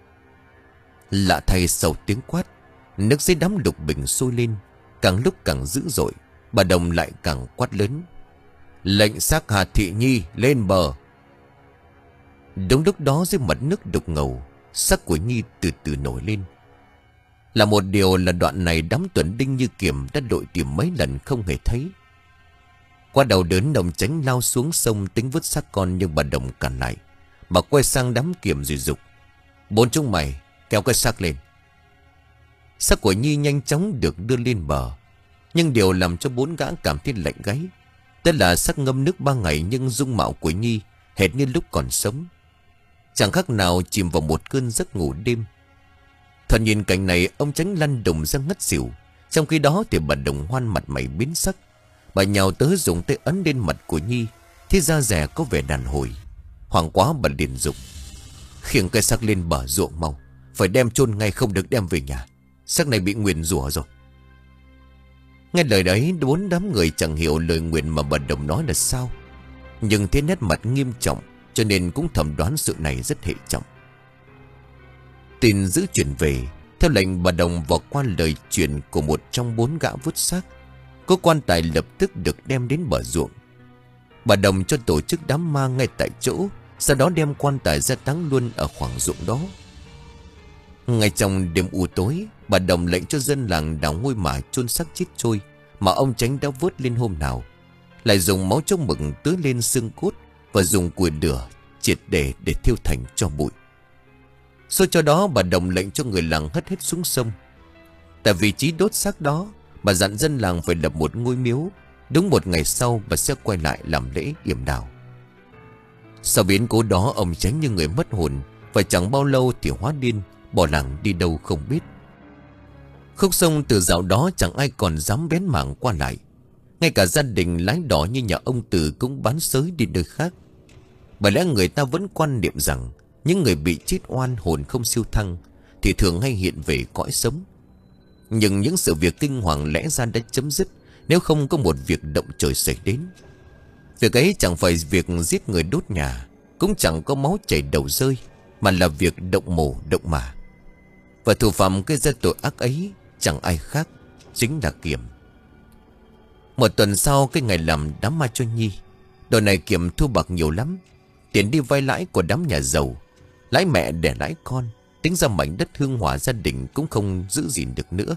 Lạ thay, sau tiếng quát, nước dưới đám lục bình sôi lên, càng lúc càng dữ dội. Bà Đồng lại càng quát lớn: "Lệnh xác Hà Thị Nhi lên bờ." Đúng lúc đó, dưới mặt nước đục ngầu, xác của Nhi từ từ nổi lên. Là một điều là đoạn này đám tuần đinh như Kiểm đã đội tìm mấy lần không hề thấy. Qua đầu đớn, ông Chánh lao xuống sông tính vứt xác con, nhưng bà Đồng cản lại. Bà quay sang đám Kiểm rồi giục: "Bốn chúng mày kéo cái xác lên." Xác của Nhi nhanh chóng được đưa lên bờ, nhưng điều làm cho bốn gã cảm thấy lạnh gáy, tức là xác ngâm nước ba ngày nhưng dung mạo của Nhi hệt như lúc còn sống, chẳng khác nào chìm vào một cơn giấc ngủ đêm. Thuận nhìn cảnh này, ông Chánh lăn đùng ra ngất xỉu. Trong khi đó thì bà Đồng Hoan mặt mày biến sắc. Bà nhào tới dùng tay ấn lên mặt của Nhi, thì da dẻ có vẻ đàn hồi. Hoảng quá bà liền dục: "Khiêng cái xác lên bờ ruộng mau, phải đem chôn ngay, không được đem về nhà. Xác này bị nguyền rủa rồi." Nghe lời đấy, bốn đám người chẳng hiểu lời nguyền mà bà Đồng nói là sao, nhưng thấy nét mặt nghiêm trọng cho nên cũng thầm đoán sự này rất hệ trọng. Tin dữ chuyển về. Theo lệnh bà Đồng và qua lời truyền của một trong bốn gã vứt xác, có quan tài lập tức được đem đến bờ ruộng. Bà Đồng cho tổ chức đám ma ngay tại chỗ, sau đó đem quan tài ra táng luôn ở khoảng ruộng đó. Ngay trong đêm u tối, bà Đồng lệnh cho dân làng đào ngôi mả chôn xác chết trôi mà ông Chánh đã vớt lên hôm nào, lại dùng máu trong mực tưới lên xương cốt và dùng củi lửa triệt để để thiêu thành tro bụi. Sau cho đó, bà Đồng lệnh cho người làng hất hết xuống sông. Tại vị trí đốt xác đó, bà dặn dân làng phải lập một ngôi miếu. Đúng một ngày sau, bà sẽ quay lại làm lễ yểm đào. Sau biến cố đó, ông Chánh như người mất hồn, và chẳng bao lâu thì hóa điên, bỏ làng đi đâu không biết. Khúc sông từ dạo đó chẳng ai còn dám bén mảng qua lại. Ngay cả gia đình lái đỏ như nhà ông Từ cũng bán xới đi nơi khác. Bởi lẽ người ta vẫn quan niệm rằng những người bị chết oan hồn không siêu thăng thì thường hay hiện về cõi sống. Nhưng những sự việc kinh hoàng lẽ ra đã chấm dứt nếu không có một việc động trời xảy đến. Việc ấy chẳng phải việc giết người đốt nhà, cũng chẳng có máu chảy đầu rơi, mà là việc động mồ động mả. Và thủ phạm gây ra tội ác ấy chẳng ai khác, chính là Kiểm. Một tuần sau, cái ngày làm đám ma cho Nhi, đời này Kiểm thu bạc nhiều lắm. Tiền đi vay lãi của đám nhà giàu, lãi mẹ để lãi con, tính ra mảnh đất hương hỏa gia đình cũng không giữ gìn được nữa.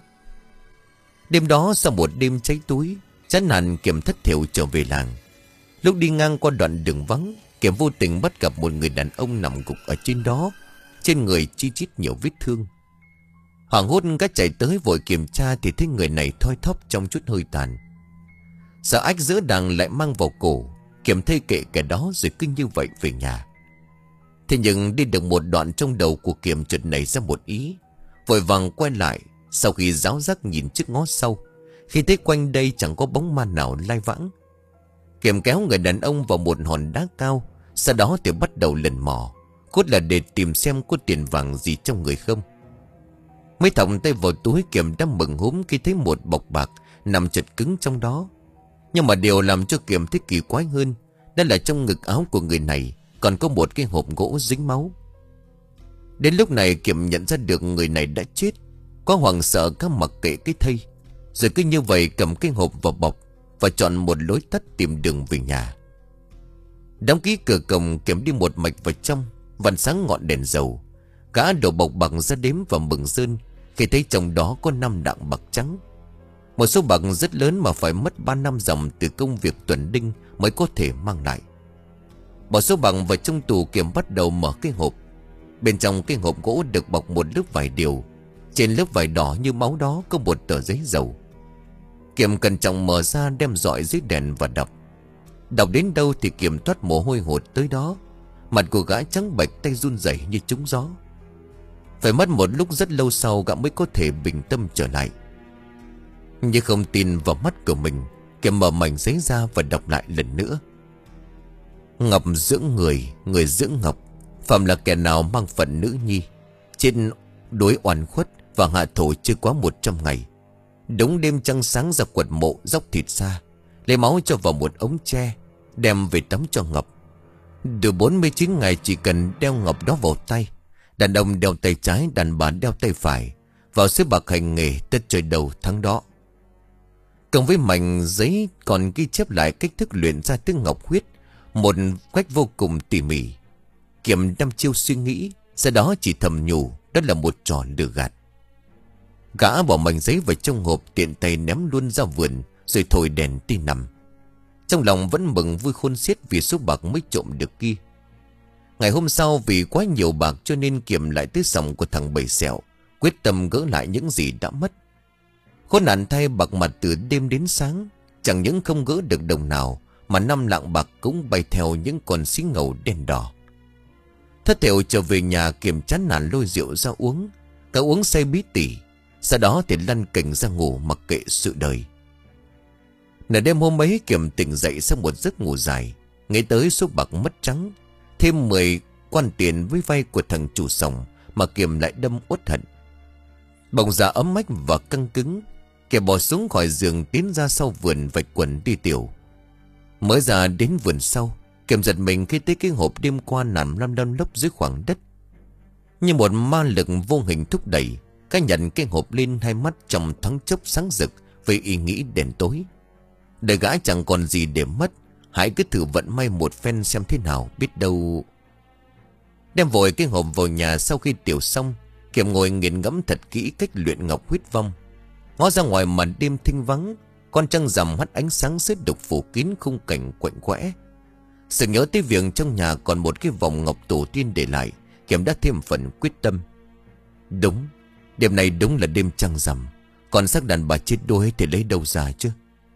Đêm đó, sau một đêm cháy túi, chán nản, Kiểm thất thểu trở về làng. Lúc đi ngang qua đoạn đường vắng, Kiểm vô tình bắt gặp một người đàn ông nằm gục ở trên đó, trên người chi chít nhiều vết thương. Hoảng hốt gã chạy tới vội kiểm tra thì thấy người này thoi thóp trong chút hơi tàn. Sợ ách giữa đàng lại mang vào cổ, Kiểm thay kệ kẻ đó rồi cứ như vậy về nhà. Thế nhưng đi được một đoạn, trong đầu của Kiểm chợt nảy ra một ý, vội vàng quay lại. Sau khi giáo giác nhìn trước ngó sau, khi thấy quanh đây chẳng có bóng ma nào lai vãng, Kiểm kéo người đàn ông vào một hòn đá cao. Sau đó thì bắt đầu lần mò, cốt là để tìm xem có tiền vàng gì trong người không. Mới thòng tay vào túi, Kiểm đã mừng húm khi thấy một bọc bạc nằm chật cứng trong đó. Nhưng mà điều làm cho Kiểm thấy kỳ quái hơn, đó là trong ngực áo của người này còn có một cái hộp gỗ dính máu. Đến lúc này Kiểm nhận ra được người này đã chết. Có hoảng sợ các mặc kệ cái thây, rồi cứ như vậy cầm cái hộp vào bọc và chọn một lối tắt tìm đường về nhà. Đóng ký cửa cổng, Kiểm đi một mạch vào trong, vặn sáng ngọn đèn dầu. Gã đổ bọc bạc ra đếm và mừng rơn khi thấy trong đó có năm đặng bạc trắng. Một số bạc rất lớn mà phải mất ba năm dòng từ công việc tuần đinh mới có thể mang lại. Bỏ số bạc vào trong tủ, Kiểm bắt đầu mở cái hộp. Bên trong cái hộp gỗ được bọc một lớp vải điều. Trên lớp vải đỏ như máu đó có một tờ giấy dầu. Kiểm cẩn trọng mở ra, đem dọi dưới đèn và đọc. Đọc đến đâu thì Kiểm toát mồ hôi hột tới đó. Mặt của gã trắng bệch, tay run rẩy như trúng gió. Phải mất một lúc rất lâu sau, gã mới có thể bình tâm trở lại. Nhưng không tin vào mắt của mình, Kiểm mở mảnh giấy ra và đọc lại lần nữa. Ngọc dưỡng người, người dưỡng Ngọc. Phạm là kẻ nào mang phận nữ nhi, trên đối oan khuất và hạ thổ chưa quá một trăm ngày. Đúng đêm trăng sáng ra quật mộ, dốc thịt ra, lấy máu cho vào một ống tre, đem về tắm cho Ngọc. Từ bốn mươi chín ngày chỉ cần đeo ngọc đó vào tay. Đàn ông đeo tay trái, đàn bà đeo tay phải. Vào xếp bạc hành nghề, tất trời đầu tháng đó. Cộng với mảnh giấy còn ghi chép lại cách thức luyện ra tiếng ngọc huyết, một cách vô cùng tỉ mỉ. Kiểm đăm chiêu suy nghĩ, sau đó chỉ thầm nhủ đó là một trò lừa gạt. Gã bỏ mảnh giấy vào trong hộp, tiện tay ném luôn ra vườn, rồi thổi đèn đi nằm. Trong lòng vẫn mừng vui khôn xiết vì số bạc mới trộm được kia. Ngày hôm sau vì quá nhiều bạc cho nên Kiểm lại tới sòng của thằng Bảy Sẹo, quyết tâm gỡ lại những gì đã mất. Khốn nạn thay, bạc mặt từ đêm đến sáng, chẳng những không gỡ được đồng nào, mà năm lạng bạc cũng bay theo những con xí ngầu đen đỏ. Thất thểu trở về nhà, Kiểm chán nản lôi rượu ra uống. Cả uống say bí tỉ, sau đó thì lăn cành ra ngủ mặc kệ sự đời. Nửa đêm hôm ấy, Kiểm tỉnh dậy sau một giấc ngủ dài, nghĩ tới số bạc mất trắng, thêm mười quan tiền với vay của thằng chủ sòng mà Kiểm lại đâm uất hận. Bỗng dạ ấm ách và căng cứng, Kiểm bỏ xuống khỏi giường tiến ra sau vườn vạch quần đi tiểu. Mới ra đến vườn sau, Kiểm giật mình khi thấy cái hộp đêm qua nằm lăn lăn lóc dưới khoảng đất. Như một ma lực vô hình thúc đẩy, cái nhận cái hộp lên, hai mắt trong thoáng chốc sáng rực với ý nghĩ đen tối. Đời gã chẳng còn gì để mất, hãy cứ thử vận may một phen xem thế nào, biết đâu. Đem vội cái hộp vào nhà. Sau khi tiểu xong, Kiểm ngồi nghiền ngẫm thật kỹ cách luyện ngọc huyết vong. Ngó ra ngoài màn đêm thinh vắng, con trăng rằm hắt ánh sáng xếp đục phủ kín khung cảnh quạnh quẽ. Sự nhớ tới việc trong nhà còn một cái vòng ngọc tổ tiên để lại, Kiểm đã thêm phần quyết tâm. Đúng, đêm này đúng là đêm trăng rằm, còn xác đàn bà chết đuối thì lấy đâu ra chứ.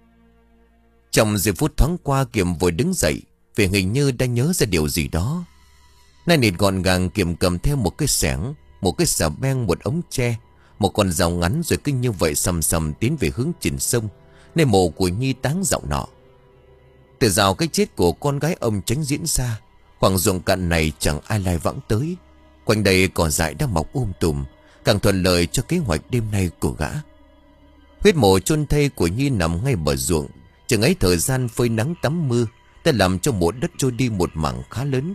Trong giây phút thoáng qua, Kiểm vội đứng dậy, vì hình như đã nhớ ra điều gì đó. Nay nịt gọn gàng, Kiểm cầm theo một cái xẻng, một cái xà beng, một ống tre, một con dao ngắn, rồi cứ như vậy sầm sầm tiến về hướng chìm sông, nơi mộ của Nhi táng dạo nọ. Từ rào cái chết của con gái ông tránh diễn ra, khoảng ruộng cạn này chẳng ai lai vãng tới. Quanh đây cỏ dại đang mọc um tùm, càng thuận lợi cho kế hoạch đêm nay của gã. Huyết mộ chôn thây của Nhi nằm ngay bờ ruộng. Chừng ấy thời gian phơi nắng tắm mưa đã làm cho mộ đất trôi đi một mảng khá lớn.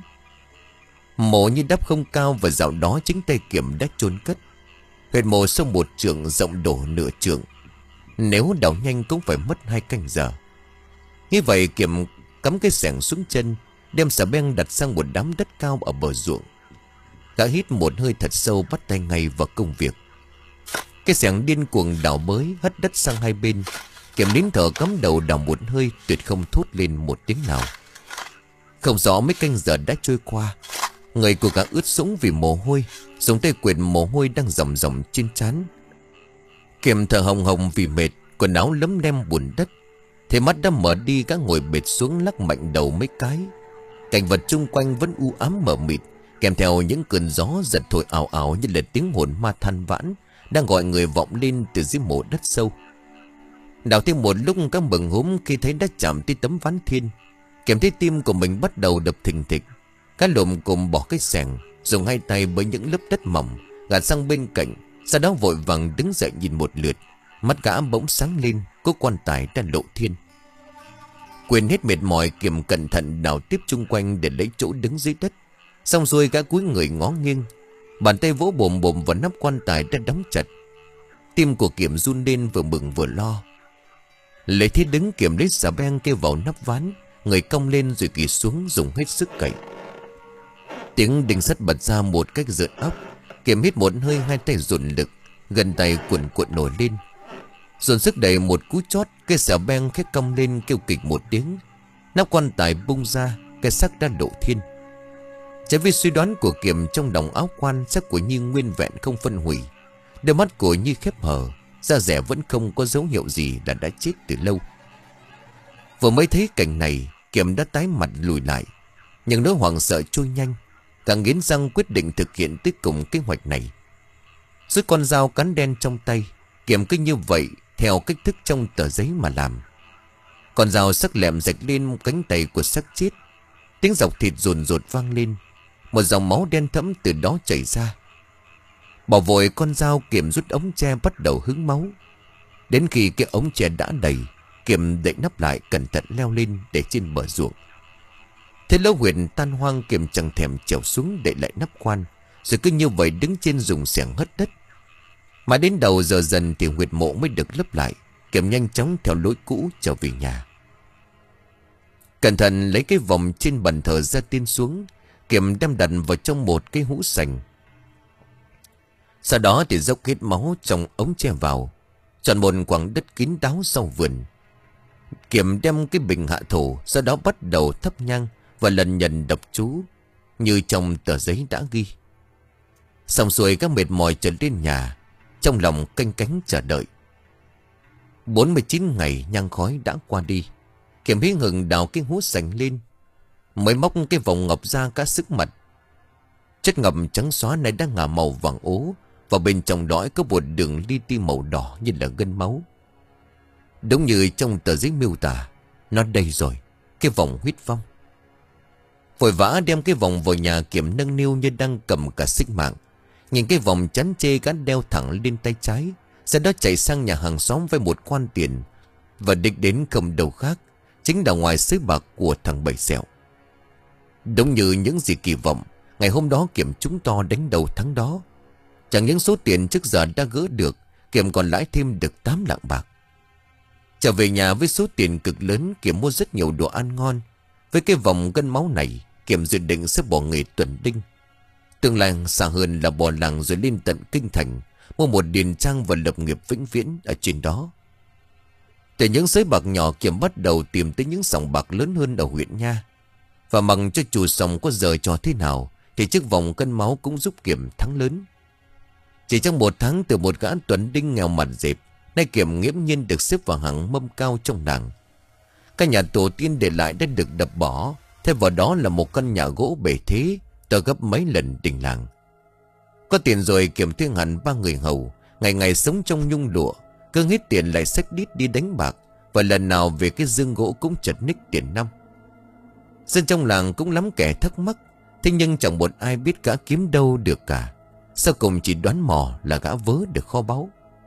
Mộ Nhi đắp không cao, và dạo đó chính tay Kiểm đã chôn cất. Huyệt mộ sâu một trượng, rộng đổ nửa trượng, nếu đào nhanh cũng phải mất hai canh giờ. Như vậy, Kiểm cắm cái xẻng xuống chân, đem xà beng đặt sang một đám đất cao ở bờ ruộng. Gã hít một hơi thật sâu, bắt tay ngay vào công việc. Cái xẻng điên cuồng đào bới, hất đất sang hai bên. Kiểm nín thở cắm đầu đào một hơi, tuyệt không thốt lên một tiếng nào. Không rõ mấy canh giờ đã trôi qua, người của gã ướt sũng vì mồ hôi, dùng tay quệt mồ hôi đang ròng ròng trên trán. Kiểm thở hồng hồng vì mệt, quần áo lấm lem bùn đất. Thế mắt đã mở đi, gã ngồi bệt xuống lắc mạnh đầu mấy cái. Cảnh vật chung quanh vẫn u ám mờ mịt, kèm theo những cơn gió giật thổi ảo ảo như là tiếng hồn ma than vãn đang gọi người vọng lên từ dưới mộ đất sâu. Đào thêm một lúc, các mừng húm khi thấy đã chạm tới tấm ván thiên. Kiểm thấy tim của mình bắt đầu đập thình thịch. Các lùm cùng bỏ cái xẻng, dùng hai tay với những lớp đất mỏng gạt sang bên cạnh, sau đó vội vàng đứng dậy nhìn một lượt. Mắt gã bỗng sáng lên, có quan tài đã lộ thiên. Quên hết mệt mỏi, Kiểm cẩn thận đào tiếp chung quanh để lấy chỗ đứng dưới đất. Xong rồi gã cúi người ngó nghiêng, bàn tay vỗ bồm bồm vào nắp quan tài đã đóng chặt. Tim của Kiểm run lên, vừa mừng vừa lo. Lấy thế đứng, Kiểm lấy xà beng kêu vào nắp ván, người cong lên rồi kỳ xuống dùng hết sức cậy. Tiếng đinh sắt bật ra một cách rợn óc. Kiểm hít một hơi, hai tay dồn lực, gần tay cuộn cuộn nổi lên. Dồn sức đẩy một cú chót, cái xà beng khét cong lên kêu kịch một tiếng. Nắp quan tài bung ra, cái xác đã lộ thiên. Trái với suy đoán của Kiểm, trong đồng áo quan, xác của Nhi nguyên vẹn không phân hủy. Đôi mắt của Nhi khép hờ, da dẻ vẫn không có dấu hiệu gì là đã chết từ lâu. Vừa mới thấy cảnh này, Kiểm đã tái mặt lùi lại. Nhưng nỗi hoảng sợ trôi nhanh, càng nghiến răng quyết định thực hiện tới cùng kế hoạch này. Rút con dao cán đen trong tay, Kiểm cứ như vậy theo cách thức trong tờ giấy mà làm. Con dao sắc lẹm rạch lên cánh tay của xác chết. Tiếng dọc thịt rồn rột vang lên. Một dòng máu đen thẫm từ đó chảy ra. Bỏ vội con dao, Kiểm rút ống tre bắt đầu hứng máu. Đến khi cái ống tre đã đầy, Kiểm đậy nắp lại, cẩn thận leo lên để trên bờ ruộng. Thế lỗ huyệt tan hoang, Kiểm chẳng thèm trèo xuống đậy lại nắp khoan, rồi cứ như vậy đứng trên dùng xẻng hất đất. Mà đến đầu giờ dần thì huyệt mộ mới được lấp lại. Kiểm nhanh chóng theo lối cũ trở về nhà. Cẩn thận lấy cái vòng trên bàn thờ ra tiên xuống, Kiểm đem đặt vào trong một cái hũ sành. Sau đó thì dốc hết máu trong ống tre vào, chọn một khoảng đất kín đáo sau vườn. Kiểm đem cái bình hạ thổ, sau đó bắt đầu thắp nhang và lần nhận đọc chú như trong tờ giấy đã ghi. Xong xuôi các mệt mỏi trở lên nhà, trong lòng canh cánh chờ đợi. bốn mươi chín ngày nhang khói đã qua đi. Kiểm hí hừng đào cái hũ sành lên, mới móc cái vòng ngọc ra cả sức mặt. Chất ngọc trắng xóa này đang ngả màu vàng ố, và bên trong đó có một đường li ti màu đỏ như là gân máu. Đúng như trong tờ giấy miêu tả, nó đây rồi, cái vòng huyết vong. Vội vã đem cái vòng vào nhà, Kiểm nâng niu như đang cầm cả sinh mạng. Nhìn cái vòng chắn chê gắn đeo thẳng lên tay trái, sau đó chạy sang nhà hàng xóm với một khoan tiền, và đích đến không đâu khác, chính là ngoài sới bạc của thằng Bảy Sẹo. Đúng như những gì kỳ vọng, ngày hôm đó Kiểm trúng to đánh đầu thắng đó. Chẳng những số tiền trước giờ đã gỡ được, Kiểm còn lãi thêm được tám lạng bạc. Trở về nhà với số tiền cực lớn, Kiểm mua rất nhiều đồ ăn ngon. Với cái vòng gân máu này, Kiểm dự định sẽ bỏ nghề tuần đinh. Tương lai xa hơn là bỏ làng rồi lên tận kinh thành, mua một điền trang và lập nghiệp vĩnh viễn ở trên đó. Từ những sới bạc nhỏ, Kiểm bắt đầu tìm tới những sòng bạc lớn hơn ở huyện nha. Và mặc cho chủ sòng có giờ trò thế nào, thì chiếc vòng cân máu cũng giúp Kiểm thắng lớn. Chỉ trong một tháng, từ một gã tuần đinh nghèo mặt dẹp, nay Kiểm nghiễm nhiên được xếp vào hàng mâm cao trong làng. Căn nhà tổ tiên để lại đã được đập bỏ, thêm vào đó là một căn nhà gỗ bề thế, to gấp mấy lần đình làng. Có tiền rồi, Kiểm thuê hẳn ba người hầu, ngày ngày sống trong nhung lụa, cứ hết tiền lại xách đít đi đánh bạc, và lần nào về cái giường gỗ cũng chật ních tiền năm. Dân trong làng cũng lắm kẻ thắc mắc, thế nhưng chẳng một ai biết gã kiếm đâu được cả. Sau cùng chỉ đoán mò là gã vớ được kho báu.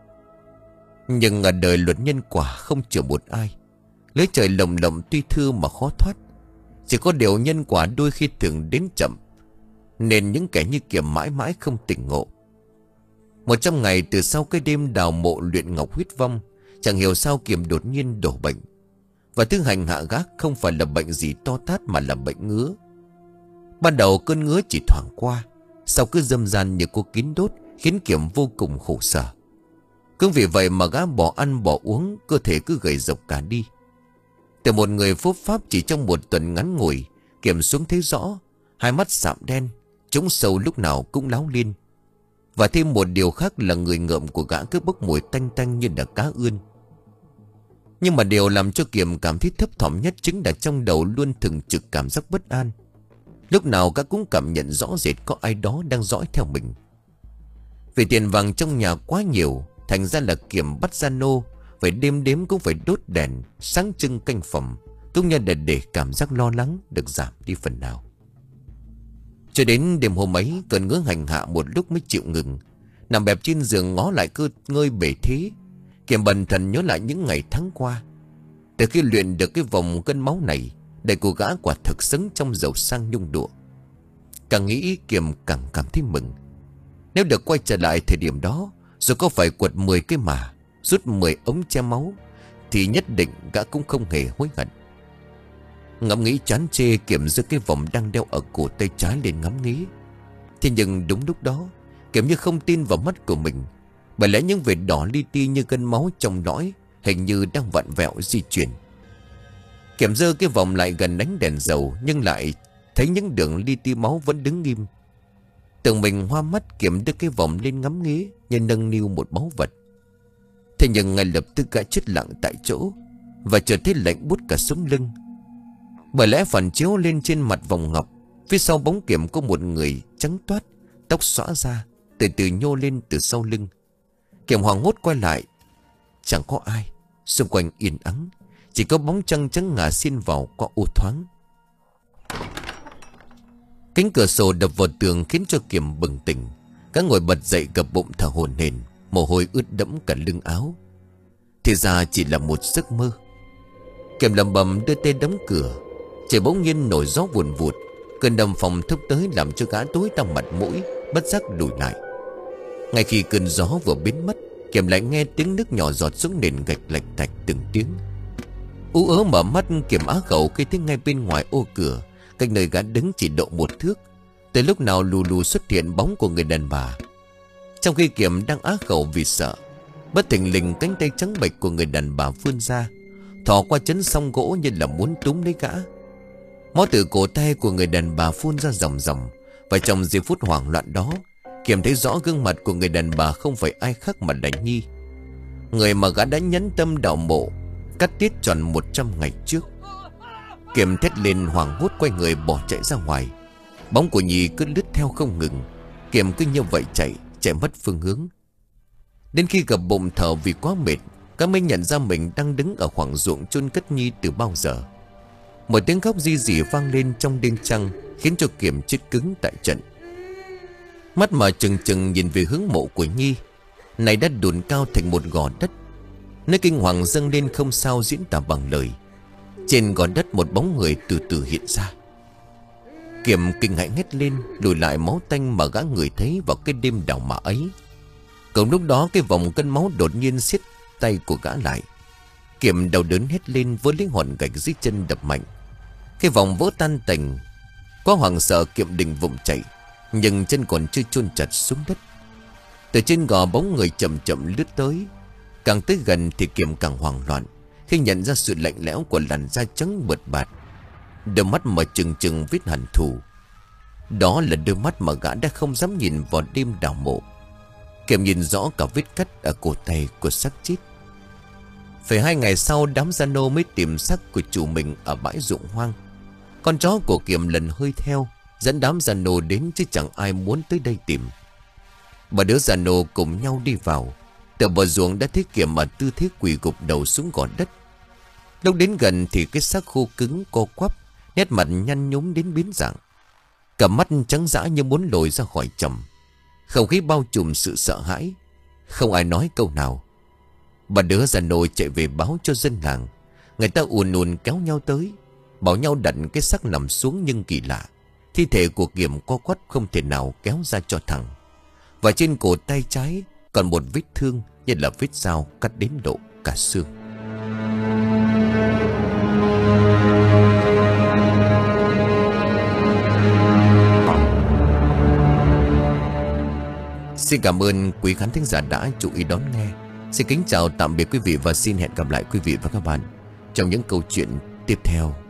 Nhưng ở đời luật nhân quả không chừa một ai. Lưới trời lồng lộng tuy thưa mà khó thoát. Chỉ có điều nhân quả đôi khi thường đến chậm, nên những kẻ như Kiểm mãi mãi không tỉnh ngộ. Một trong ngày từ sau cái đêm đào mộ luyện ngọc huyết vong, chẳng hiểu sao Kiểm đột nhiên đổ bệnh. Và thứ hành hạ gác không phải là bệnh gì to tát mà là bệnh ngứa. Ban đầu cơn ngứa chỉ thoảng qua, sau cứ dâm gian như cô kín đốt, khiến Kiểm vô cùng khổ sở. Cũng vì vậy mà gã bỏ ăn bỏ uống, cơ thể cứ gầy rộc cả đi. Từ một người phốp pháp chỉ trong một tuần ngắn ngủi, Kiểm xuống thấy rõ, hai mắt sạm đen, trũng sâu lúc nào cũng láo liên. Và thêm một điều khác là người ngợm của gã cứ bốc mùi tanh tanh như là cá ươn. Nhưng mà điều làm cho Kiểm cảm thấy thấp thỏm nhất chính là trong đầu luôn thường trực cảm giác bất an. Lúc nào gã cũng cảm nhận rõ rệt có ai đó đang dõi theo mình. Vì tiền vàng trong nhà quá nhiều, thành ra là Kiểm bắt ra nô, phải đêm đếm cũng phải đốt đèn, sáng trưng canh phòng, cũng như để, để cảm giác lo lắng được giảm đi phần nào. Cho đến đêm hôm ấy, cơn ngứa hành hạ một lúc mới chịu ngừng. Nằm bẹp trên giường ngó lại cơ ngơi bể thế, Kiểm bần thần nhớ lại những ngày tháng qua. Từ khi luyện được cái vòng cân máu này, để cô gã quả thực sống trong giàu sang nhung lụa. Càng nghĩ Kiểm càng cảm thấy mừng. Nếu được quay trở lại thời điểm đó, rồi có phải quật mười cái mả, rút mười ống che máu, thì nhất định gã cũng không hề hối hận. Ngẫm nghĩ chán chê, Kiểm giơ cái vòng đang đeo ở cổ tay trái lên ngắm nghĩ. Thế nhưng đúng lúc đó, Kiểm như không tin vào mắt của mình. Bởi lẽ những vệt đỏ li ti như gân máu trong lõi hình như đang vặn vẹo di chuyển. Kiểm giơ cái vòng lại gần đánh đèn dầu, nhưng lại thấy những đường li ti máu vẫn đứng nghiêm. Tưởng mình hoa mắt, Kiểm đưa cái vòng lên ngắm nghía như nâng niu một báu vật. Thế nhưng ngay lập tức gã chết lặng tại chỗ, và chợt thấy lạnh buốt cả sống lưng. Bởi lẽ phản chiếu lên trên mặt vòng ngọc, phía sau bóng Kiểm có một người trắng toát, tóc xõa ra, từ từ nhô lên từ sau lưng. Kiểm hoảng hốt quay lại, chẳng có ai, xung quanh yên ắng, chỉ có bóng trăng trắng ngả xiên vào qua ô thoáng. Cánh cửa sổ đập vào tường khiến cho Kiểm bừng tỉnh. Gã ngồi bật dậy gập bụng thở hổn hển, mồ hôi ướt đẫm cả lưng áo. Thì ra chỉ là một giấc mơ. Kiểm lầm bầm đưa tay đóng cửa. Trời bỗng nhiên nổi gió vùn vụt. Cơn đầm phòng thốc tới làm cho gã tối tăm mặt mũi, bất giác lùi lại. Ngay khi cơn gió vừa biến mất, Kiểm lại nghe tiếng nước nhỏ giọt xuống nền gạch lạch tạch từng tiếng. Ú ớ mở mắt, Kiểm á khẩu khi thấy ngay bên ngoài ô cửa, cách nơi gã đứng chỉ độ một thước, từ lúc nào lù lù xuất hiện bóng của người đàn bà. Trong khi Kiểm đang á khẩu vì sợ, bất thình lình cánh tay trắng bệch của người đàn bà vươn ra, thò qua chấn song gỗ như là muốn túm lấy gã. Máu từ cổ tay của người đàn bà phun ra ròng ròng. Và trong giây phút hoảng loạn đó, Kiểm thấy rõ gương mặt của người đàn bà không phải ai khác mà là Nhi, người mà gã đã nhẫn tâm đào mộ cắt tiết tròn một trăm ngày trước. Kiểm thét lên hoảng hốt quay người bỏ chạy ra ngoài. Bóng của Nhi cứ lướt theo không ngừng. Kiểm cứ như vậy chạy, chạy mất phương hướng. Đến khi gập bụng thở vì quá mệt, gã mới nhận ra mình đang đứng ở khoảng ruộng chôn cất Nhi từ bao giờ. Một tiếng khóc ri rỉ vang lên trong đêm trăng, khiến cho Kiểm chết cứng tại trận. Mắt mà chừng chừng nhìn về hướng mộ của Nhi, này đã đùn cao thành một gò đất. Nơi kinh hoàng dâng lên không sao diễn tả bằng lời. Trên gò đất một bóng người từ từ hiện ra. Kiểm kinh hãi hét lên, lùi lại máu tanh mà gã người thấy vào cái đêm đào mạ ấy. Cùng lúc đó cái vòng cân máu đột nhiên siết tay của gã lại. Kiểm đau đớn hét lên với lấy hòn gạch dưới chân đập mạnh. Cái vòng vỡ tan tành. Quá hoảng sợ, Kiểm định vùng chạy, nhưng chân còn chưa chôn chặt xuống đất. Từ trên gò bóng người chậm chậm lướt tới. Càng tới gần thì Kiểm càng hoảng loạn khi nhận ra sự lạnh lẽo của làn da trắng bợt bạt, đôi mắt mà trừng trừng vết hằn thù. Đó là đôi mắt mà gã đã không dám nhìn vào đêm đào mộ. Kiểm nhìn rõ cả vết cắt ở cổ tay của xác chết. Phải hai ngày sau, đám gia nô mới tìm xác của chủ mình ở bãi ruộng hoang. Con chó của Kiểm lần hơi theo, dẫn đám gia nô đến chứ chẳng ai muốn tới đây tìm. Ba đứa gia nô cùng nhau đi vào. Từ bờ ruộng đã thấy Kiểm ở tư thế quỳ gục đầu xuống gò đất. Lúc đến gần thì cái xác khô cứng co quắp, nét mặt nhăn nhúm đến biến dạng, cả mắt trắng dã như muốn lồi ra khỏi chầm. Không khí bao trùm sự sợ hãi. Không ai nói câu nào. Ba đứa già nô chạy về báo cho dân làng. Người ta ùn ùn kéo nhau tới, bảo nhau đặt cái xác nằm xuống. Nhưng kỳ lạ, thi thể của Kiểm co quắp không thể nào kéo ra cho thẳng. Và trên cổ tay trái còn một vết thương như là vết dao cắt đến độ cả xương. Xin cảm ơn quý khán thính giả đã chú ý đón nghe. Xin kính chào tạm biệt quý vị và xin hẹn gặp lại quý vị và các bạn trong những câu chuyện tiếp theo.